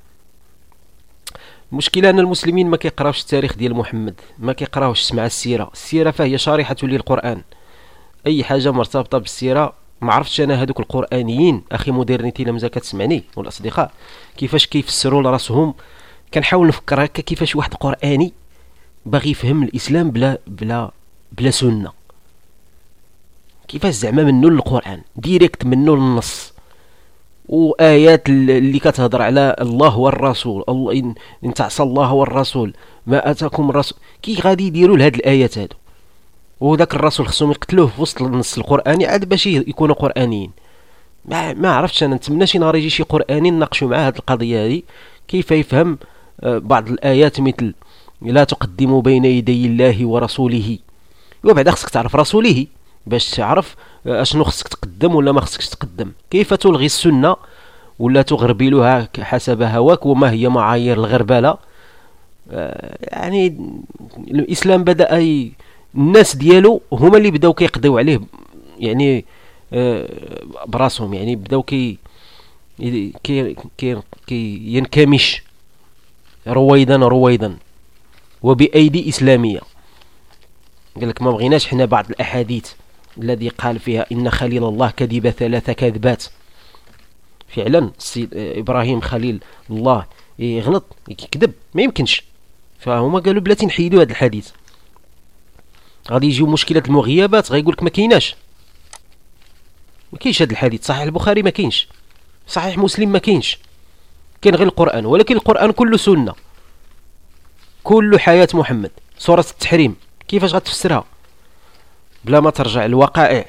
المشكلة أن المسلمين ما كيقراوش التاريخ ديال محمد، ما كيقراوش سمع السيرة فهي شارحة للقرآن. أي حاجة مرتبطة بالسيرة. ما عرفتش أنا هذوك القرآنيين أخي مودرنيتي لمزال كتسمعني والأصدقاء كيفاش كيفسروا لراسهم. كنحاول نفكر هكا كيفاش واحد قرآني باغي يفهم الإسلام بلا سنة، كيفاش زعما منه للقرآن ديريكت منه للنص، وايات اللي كتهضر على الله والرسول، الله ان تعصى الله والرسول ما اتاكم الرسول، كي غادي يديروا لهاد الايات هادو، وذاك الرسول خصهم يقتلوه في وسط النص القراني عاد باش يكونوا قرانيين. ما عرفتش، انا نتمنى شي نهار يجي شي قراني نناقشوا معاه هاد القضيه هذه، كيف يفهم بعض الايات مثل لا تقدموا بين يدي الله ورسوله، وبعد خصك تعرف رسوله باش تعرف اشنو خصك تقدم ولا ما خصكش تقدم، كيف تلغي السنه ولا تغربلها حسب هواك، وما هي معايير الغربله. يعني الاسلام بدا الناس ديالو هما اللي بداو كيقضيو عليه، يعني براسهم، يعني بداو كي ينكمش رويدا وبأيدي إسلامية. قال لك ما بغيناش حنا بعض الأحاديث الذي قال فيها إن خليل الله كذب 3 كذبات. فعلا السيد إبراهيم خليل الله يغلط يكذب، ما يمكنش. فهما قالوا بلاتي نحيدوا هذا الحديث، غادي يجيو مشكلة المغيبات، غيقول لك ما كايناش هذا الحديث. صحيح البخاري ما كاينش، صحيح مسلم ما كاينش، كاين غير القرآن، ولكن القرآن كله سنة، كله حياة محمد. سورة التحريم كيفاش غتفسرها بلا ما ترجع الوقائع؟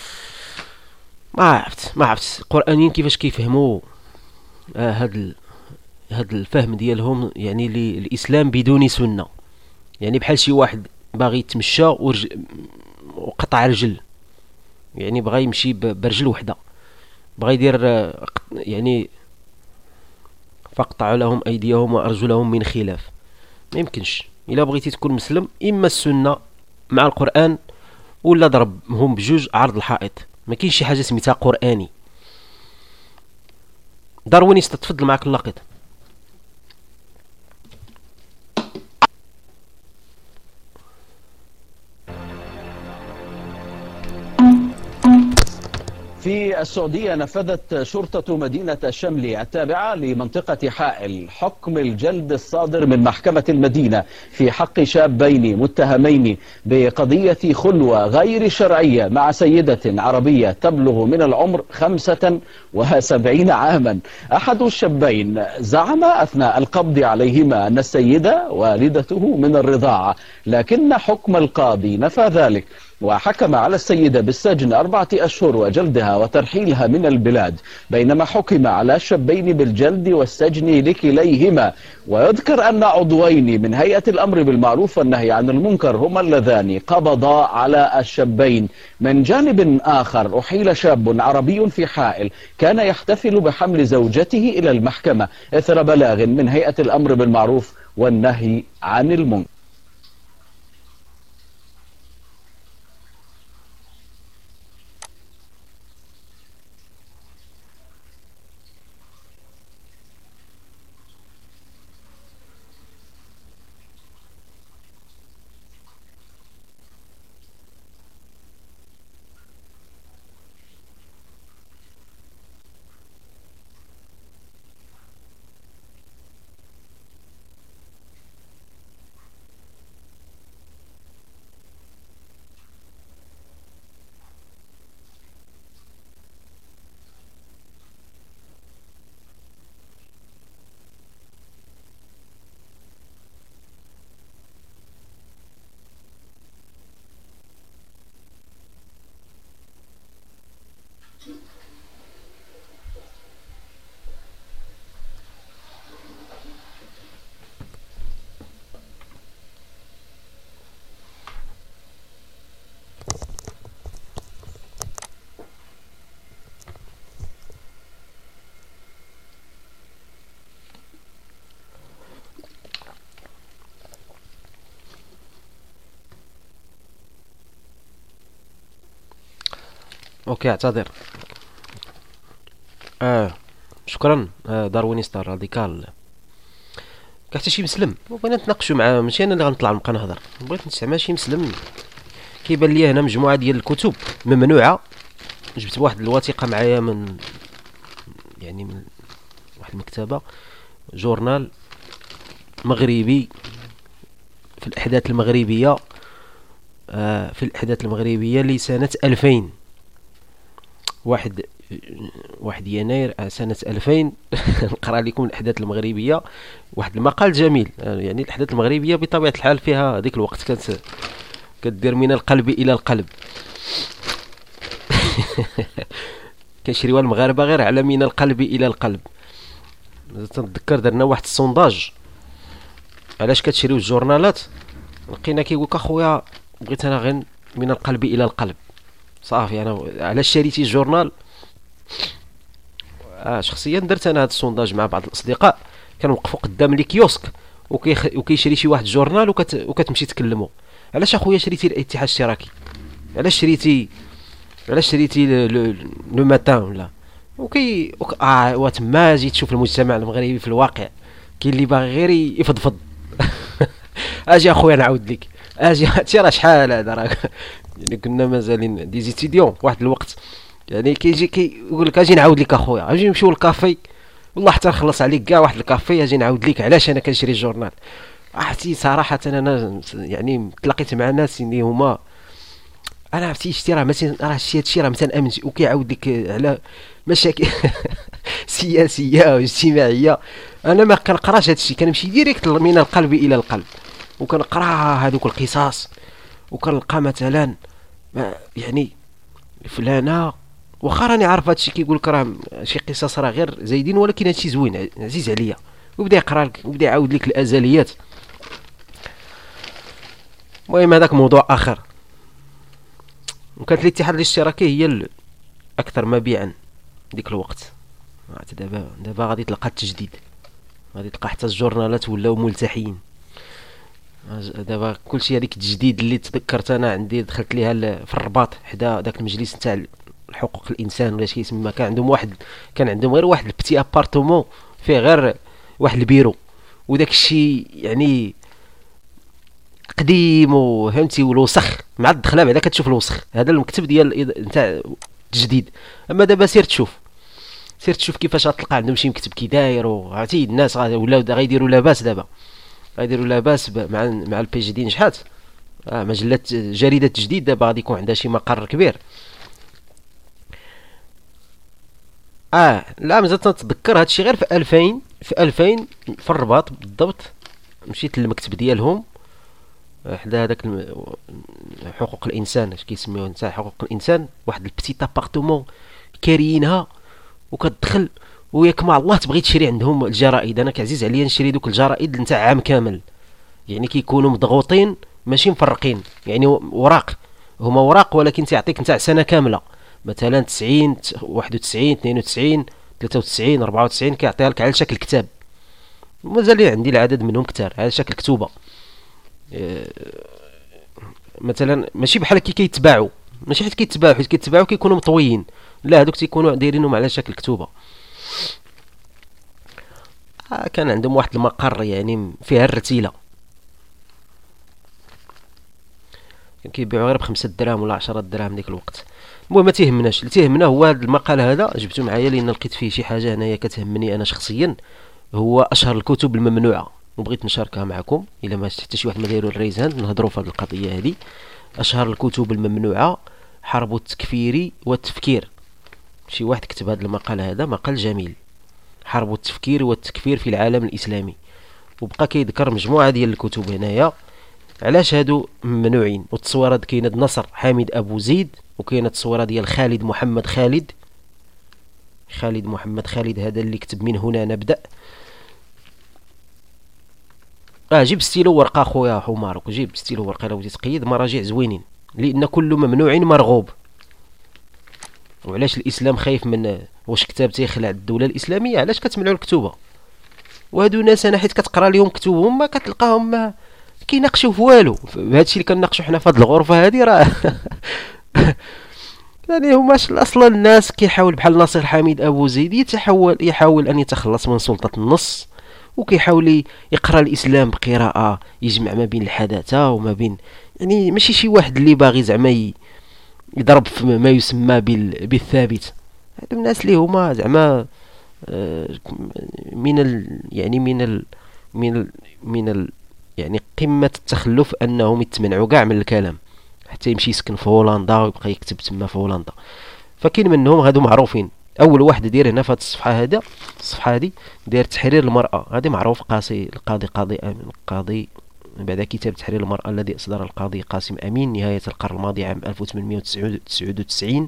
ما عرفت القرآنيين كيفاش كيفهموا هاد الفهم ديالهم، يعني الإسلام بدون سنة، يعني بحال شي واحد باغي يتمشى وقطع رجل، يعني بغى يمشي برجل وحده، بغى يدير يعني فاقطعوا لهم أيديهم وأرجلهم من خلاف. ما يمكنش. إلا بغيتي تكون مسلم، إما السنة مع القرآن ولا ضربهم بجوج عرض الحائط. ما كاينش شي حاجة سميتها قرآني. داروينيست، تفضل معك اللقيط. في السعودية نفذت شرطة مدينة الشملي التابعة لمنطقة حائل حكم الجلد الصادر من محكمة المدينة في حق شابين متهمين بقضية خلوة غير شرعية مع سيدة عربية تبلغ من العمر 75 عاما. أحد الشابين زعم أثناء القبض عليهما أن السيدة والدته من الرضاعة، لكن حكم القاضي نفى ذلك، وحكم على السيدة بالسجن 4 أشهر وجلدها وترحيلها من البلاد، بينما حكم على الشابين بالجلد والسجن لكليهما. ويذكر أن عضوين من هيئة الأمر بالمعروف والنهي عن المنكر هما اللذان قبضا على الشابين. من جانب آخر أحيل شاب عربي في حائل كان يحتفل بحمل زوجته إلى المحكمة إثر بلاغ من هيئة الأمر بالمعروف والنهي عن المنكر. اوكي، اعتذر. شكرا. داروينيست راديكال. كحتى شي مسلم بغينا نتناقشوا معاه، ماشي انا اللي غنطلع نبقى نهضر، بغيت نسمع شي مسلم. كيبان لي هنا مجموعه ديال الكتب ممنوعه. جبت واحد الوثيقه معايا من واحد المكتبه، جورنال مغربي في الاحداث المغربيه، لسنه 2000. واحد 1 يناير سنة 2000 نقرأ لكم الأحداث المغربية، واحد المقال جميل. يعني الأحداث المغربية بطبيعة الحال فيها هذيك الوقت كانت كدير من القلب إلى القلب. كنشريوها المغاربة غير على من القلب إلى القلب. تنتذكر درنا واحد السونداج علاش كتشريو الجورنالات، لقينا كيقولك اخويا بغيت انا غير من القلب الى القلب. صافي انا علاش شريتي الجورنال؟ شخصيا درت انا هذا السونداج مع بعض الاصدقاء، كنوقفوا قدام لي كيوسك وكيشري شي واحد الجورنال وكتمشي تكلموا علاش اخويا شريتي الاتحاد الاشتراكي، علاش شريتي لو ماتان ولا وتما جيت تشوف المجتمع المغربي في الواقع. كاين اللي باغي غير يفضفض. اجي اخويا نعاود لك، اجي هادشي راه شحال هذا راه يعني كنا مازالين دي زيتيديون واحد الوقت، يعني كيجي كيقول لك اجي نعاود لك اخويا، اجي نمشيو للكافي والله حتى نخلص عليك كاع واحد الكافي، اجي نعاود لك علاش انا كنشري الجورنال. عرفتي صراحه انا يعني تلاقيت مع ناس اللي هما انا عرفتي شتي راه مثلا راه شتي هادشي راه مثلا امن وكيعاود لك على مشاكل سياسيه واجتماعيه. انا ما كنقراش هادشي، كنمشي ديريكت من القلب الى القلب وكنقرا هذوك القصص وكنلقى مثلا يعني فلانه واخا راني عارف هادشي كيقول لك راه شي قصص راه غير زايدين، ولكن هادشي زوين عزيز عليا، وبدا يقرا لك وبدا يعاود لك الازليات. المهم هذاك موضوع اخر. وكانت الاتحاد الاشتراكي هي اكثر مبيعا ديك الوقت. دابا غادي تلقى التجديد، غادي تلقى حتى الجورنالات ولاو ملتحيين. دابا كلشي هذيك التجديد اللي تذكرت انا عندي دخلت ليها في الرباط حدا داك المجلس نتاع حقوق الانسان ولا شي يسمى، كان عندهم غير واحد البتي ابارتومون فيه غير واحد البيرو، وداك الشيء يعني قديم وفهمتي والوسخ مع الدخله بعدا كتشوف الوسخ. هذا المكتب ديال نتاع التجديد. اما دابا سير تشوف كيفاش غتلقى عندهم شي مكتب كي داير، وعرفتي الناس ولاو غيديروا لاباس. دابا غيديروا لاباس مع البي جي دي نجحات. مجله جريده تجديد دابا غادي يكون عندها شي مقر كبير. لا مازال تنتذكر هادشي غير في 2000 في الرباط بالضبط. مشيت للمكتب ديالهم حدا هذاك حقوق الانسان، اش كيسميوه نتاع حقوق الانسان، واحد البتيت ابارتومون كاريينها، وكتدخل وياك مع الله تبغي تشري عندهم الجرائد. انا كعزيز عليا نشري دوك الجرائد نتاع عام كامل، يعني كيكونوا مضغوطين ماشي مفرقين، يعني وراق هما وراق ولكن تيعطيك نتاع سنه كامله، مثلا 90 91 92 93 94 كيعطيها لك على شكل كتاب. مازال عندي العدد منهم كتار على شكل كتوبه. مثلا ماشي بحال كي كيتباعوا، ماشي حيت كيتباعوا كيكونوا مطويين، لا هذوك تيكونوا دايرينهم على شكل كتوبه. كان عندهم واحد المقر يعني فيها الرتيله، كان كيبيعوا غير ب5 دراهم ولا 10 دراهم ديك الوقت. المهم ما تيهمناش، اللي تيهمنا هو هذا المقال هذا جبته معايا لان لقيت فيه شي حاجه هنايا كتهمني انا شخصيا، هو اشهر الكتب الممنوعه، وبغيت نشاركها معكم. الا ما حتى شي واحد ما دايروا الريز هاند نهضروا في هذه القضيه هذه. اشهر الكتب الممنوعه حرب التكفير والتفكير. شي واحد كتب هذا المقال هذا، مقال جميل، حرب التفكير والتكفير في العالم الاسلامي، وبقى كيذكر مجموعه ديال الكتب هنايا علاش هادو ممنوعين. والتصويرات كاينه نصر حامد ابو زيد، وكاينه التصويره ديال خالد محمد خالد هذا اللي كتب من هنا نبدا. جيب ستيلو ورقه خويا حمار، جيب ستيلو ورقه لو تقيد مراجع زوينين، لان كل ممنوع مرغوب. وعلاش الاسلام خايف من واش كتاب تيخلع الدوله الاسلاميه؟ علاش كتمنعوا الكتوبه؟ وهادو ناس انا حيت كتقرا لهم كتبهم ما كتلقاهم ما كيناقشوا في والو. هادشي اللي كنناقشوا حنا في هاد الغرفه هادي راه يعني هما اصلا الناس كيحاول بحال ناصر حامد ابو زيد يحاول ان يتخلص من سلطه النص، وكيحاول يقرا الاسلام بقراءه يجمع ما بين الحداثه وما بين يعني ماشي شي واحد اللي باغي زعما يضرب في ما يسمى بالثابت. هادو الناس اللي هما زعما يعني قمه التخلف انهم يتمنعوا كاع من الكلام، حتى يمشي يسكن في هولندا ويبقى يكتب تما في هولندا. فكاين منهم هادو معروفين اول واحد داير هنا في هذه الصفحه هذه داير تحرير المراه. هذه معروف، قاضي امين بعد كتاب تحرير المراه الذي اصدر القاضي قاسم امين نهايه القرن الماضي عام 1899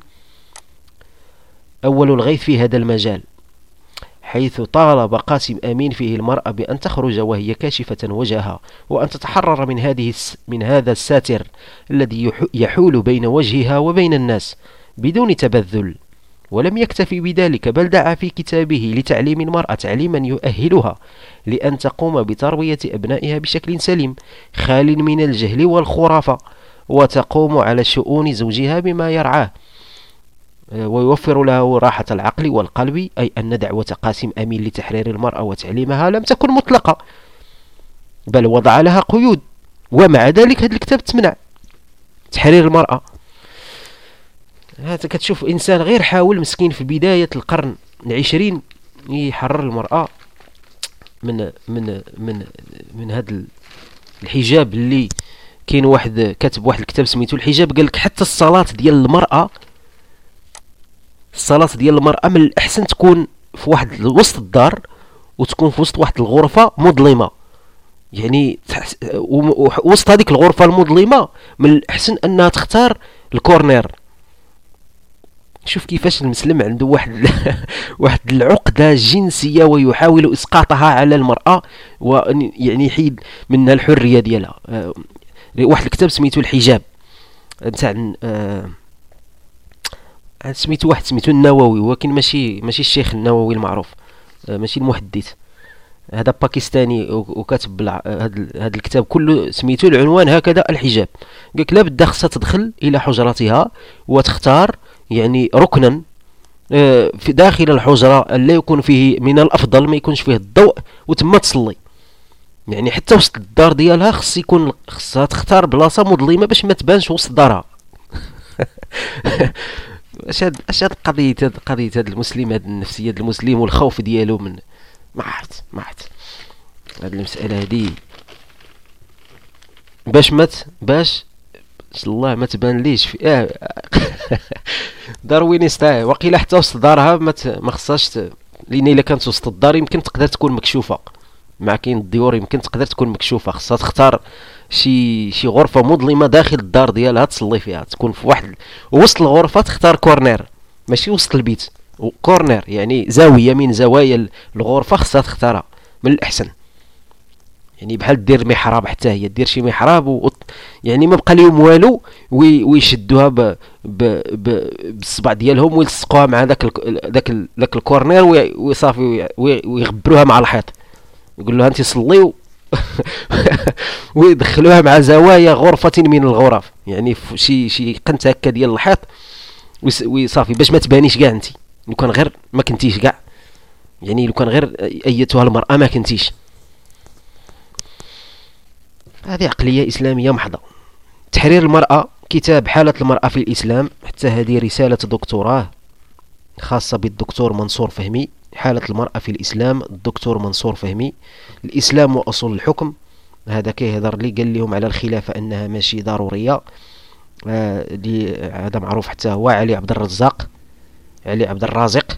اول الغيث في هذا المجال، حيث طالب قاسم أمين فيه المرأة بأن تخرج وهي كاشفة وجهها، وأن تتحرر من هذا الساتر الذي يحول بين وجهها وبين الناس بدون تبذل. ولم يكتفي بذلك، بل دعا في كتابه لتعليم المرأة تعليما يؤهلها لأن تقوم بتربية أبنائها بشكل سليم خال من الجهل والخرافة، وتقوم على شؤون زوجها بما يرعاه، ويوفر له راحة العقل والقلب. أي أن دعوة قاسم أمين لتحرير المرأة وتعليمها لم تكن مطلقة، بل وضع لها قيود، ومع ذلك هذا الكتاب تمنع تحرير المرأة. هذا كتشوف إنسان غير حاول مسكين في بداية القرن العشرين يحرر المرأة من هذا الحجاب اللي كاين. واحد كاتب واحد الكتاب سميتو الحجاب، قال لك حتى الصلاة ديال المرأة من الأحسن تكون في واحد وسط الدار، وتكون في وسط واحد الغرفة مظلمة. يعني وسط هذيك الغرفة المظلمة من الأحسن أنها تختار الكورنير. شوف كيفاش المسلم عنده واحد العقدة جنسية ويحاول إسقاطها على المرأة، ويعني يحيد منها الحرية ديالها. واحد الكتاب سميتو الحجاب نتاع سميتو النووي، ولكن ماشي الشيخ النووي المعروف، ماشي المحدث، هذا باكستاني وكاتب هذا الكتاب كله سميتو العنوان هكذا الحجاب. قالك لا بد خصها تدخل الى حجرتها وتختار يعني ركنا في داخل الحجرة لا يكون فيه، من الافضل ما يكونش فيه الضوء، وتما تصلي. يعني حتى وسط الدار ديالها خصها تختار بلاصه مظلمه باش ما تبانش وسط دارها. اش هاد قضيه هاد المسلم، هاد النفسيه ديال المسلم والخوف ديالو من ما عرفت هاد المساله هادي باش الله ما تبان ليش في داروينيست. وقيل حتى وسط دارها ما خصهاش لان الا كانت وسط الدار يمكن تقدر تكون مكشوفه، مع كاين الديور يمكن تقدر تكون مكشوفه. خصها تختار شي غرفه مظلمه داخل الدار ديالها تصلي فيها، تكون في واحد وسط الغرفه، تختار كورنير ماشي وسط البيت، كورنير يعني زاويه من زوايا الغرفه خصها تختارها من الاحسن. يعني بحال دير محراب، حتى هي دير شي محراب يعني ما بقى لهم والو، ويشدوها بالصبع ديالهم ويلصقوها مع داك الكورنير وصافي ويغبروها مع الحيط، يقول له انت صلي ويدخلوها مع زوايا غرفة من الغرف، يعني شي قنت هكا ديال الحيط وصافي باش ما تبانيش كاع انت، لو كان غير ما كنتيش كاع، يعني لو كان غير ايتها المرأة ما كنتيش. هذه عقلية إسلامية محضة. تحرير المرأة، كتاب حالة المرأة في الإسلام، حتى هذه رسالة دكتوراه خاصة بالدكتور منصور فهمي. حالة المرأة في الإسلام، الدكتور منصور فهمي. الإسلام وأصول الحكم، هذا كيهضر لي قال لهم على الخلافة أنها ماشي ضرورية. هذا معروف حتى هو. علي عبد الرازق.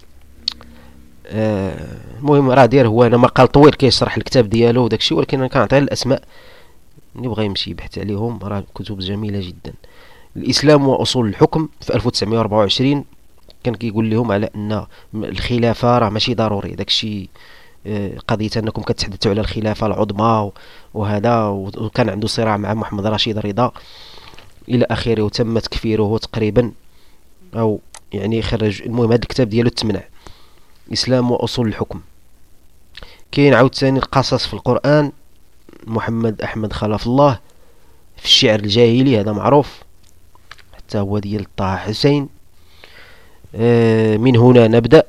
المهم راه داير هو هنا مقال طويل كيشرح الكتاب ديالو وداكشي، ولكن انا كنعطي الاسماء اللي بغى يمشي يبحث عليهم، راه كتب جميله جدا. الاسلام واصول الحكم في 1924 كان كيقول لهم على ان الخلافه راه ماشي ضروري، داكشي قضيه انكم كتحدثوا على الخلافه العظمى وهذا، وكان عنده صراع مع محمد رشيد رضا الى اخره، وتم تكفيره تقريبا، او يعني خرج. المهم هذا الكتاب ديالو تمنع. الإسلام وأصول الحكم. كاين عاوتاني القصص في القرآن، محمد أحمد خلف الله. في الشعر الجاهلي، هذا معروف حتى هو ديال طه حسين. من هنا نبدأ.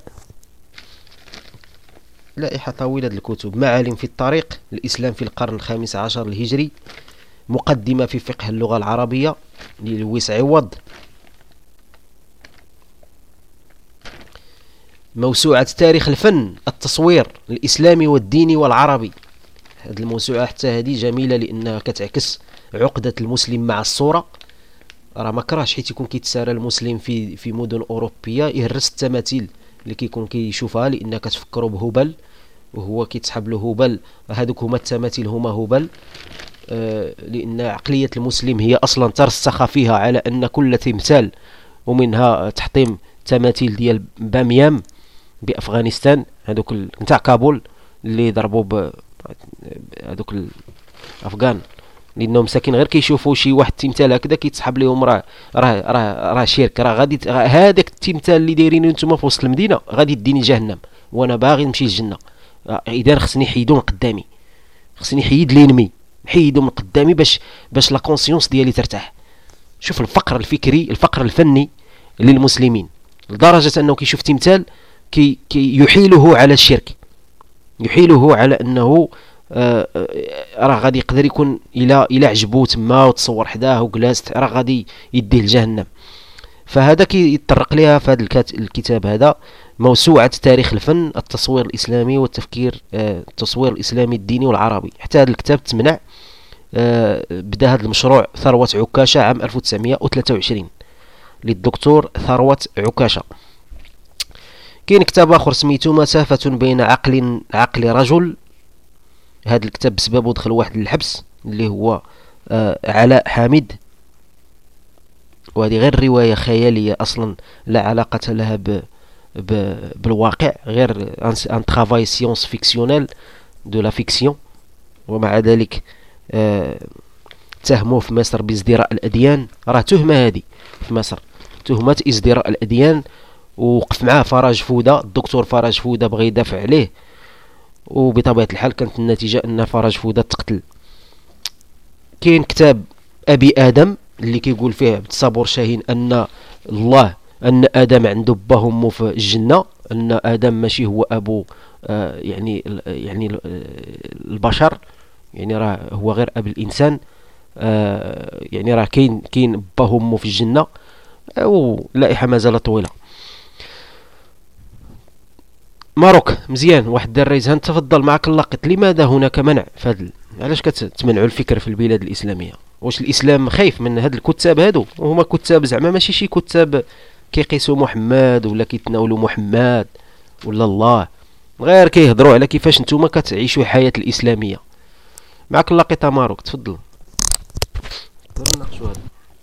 لائحة طويلة الكتب. معالم في الطريق، الإسلام في القرن الخامس عشر الهجري. مقدمة في فقه اللغة العربية للويس عوض. موسوعة تاريخ الفن، التصوير الإسلامي والديني والعربي. هذه الموسوعة حتى هذه جميلة لأنها كتعكس عقدة المسلم مع الصورة، راه ما كرهش حيت يكون كيتسارى المسلم في مدن اوروبيه يهرس التماثيل اللي كيكون كيشوفها، لان كتفكروا بهبل وهو كيتسحب له هبل. هذوك هما التماثيل هما هبل، لان عقليه المسلم هي اصلا ترسخ فيها على ان كل تمثال، ومنها تحطيم تماثيل ديال باميام بافغانستان، هذوك نتاع كابول اللي ضربوا هذوك الافغان، لانهم مساكين غير كيشوفوا شي واحد التمثال هكذا كيتسحب لهم راه شرك، راه غادي هذاك التمثال اللي دايرينه نتوما في وسط المدينه غادي يديني جهنم وانا باغي نمشي للجنه. اذا خصني نحيدو من قدامي، خصني نحيد لينمي، نحيدو من قدامي باش لا كونسيونس ديالي ترتاح. شوف الفقر الفكري، الفقر الفني للمسلمين لدرجه انه كيشوف تمثال كي يحيله على الشرك، يحيله على انه راه غادي يقدر يكون الى عجبو تما وتصور حداه وجلست راه غادي يديه لجهنم. فهذا كيطرق ليها في هذا الكتاب هذا، موسوعة تاريخ الفن، التصوير الإسلامي والتفكير، التصوير الإسلامي الديني والعربي. حتى هذا الكتاب تمنع، بدا هذا المشروع ثروة عكاشة عام 1923 للدكتور ثروة عكاشة. كاين كتاب آخر سميتو مسافة بين عقل رجل، هذا الكتاب بسببه دخل واحد للحبس اللي هو علاء حامد، وهذه غير رواية خيالية أصلا لا علاقة لها بالواقع، غير ان ترافاي سيونس فيكسيونيل دو لا فيكسيون. ومع ذلك تهموه في مصر بازدراء الأديان، راه تهمة هذه في مصر، تهمة ازدراء الأديان، ووقف معاه فرج فودة، الدكتور فرج فودة بغى يدافع عليه، وبطبيعة الحال كانت النتيجة أن فرج فودة تقتل. كاين كتاب أبي آدم اللي كيقول فيه بتصابور شاهين أن الله، أن آدم عنده با وأمه في الجنة، أن آدم ماشي هو أبو يعني البشر، يعني راه هو غير أب الإنسان، يعني راه كاين با وأمه في الجنة، واللائحة مازال طويلة. ماروك مزيان، واحد دار ريزهان، تفضل معك اللقط. لماذا هناك منع فهذا؟ علاش كتمنعوا الفكر في البلاد الإسلامية؟ واش الإسلام خايف من هاد الكتاب هادو؟ وهما كتاب زعما ماشي شي كتاب كيقيسوا محمد ولا كيتناولوا محمد ولا الله، غير كيهضروا على كيفاش نتوما كتعيشوا الحياة الإسلامية. معك اللقطة ماروك، تفضل. نناقشوا هذا.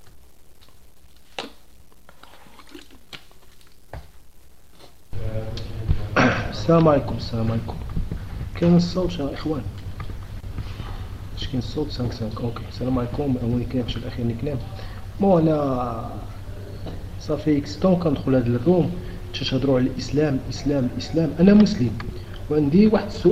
السلام عليكم. السلام عليكم. كاين الصوت يا اخوان؟ اش كاين الصوت؟ 5 اوكي. السلام عليكم. اولي كيفاش الاخير نكلم؟ مو انا صافي اكس طون كندخل هاد الروم تهضروا على الاسلام. انا مسلم وعندي واحد السؤال.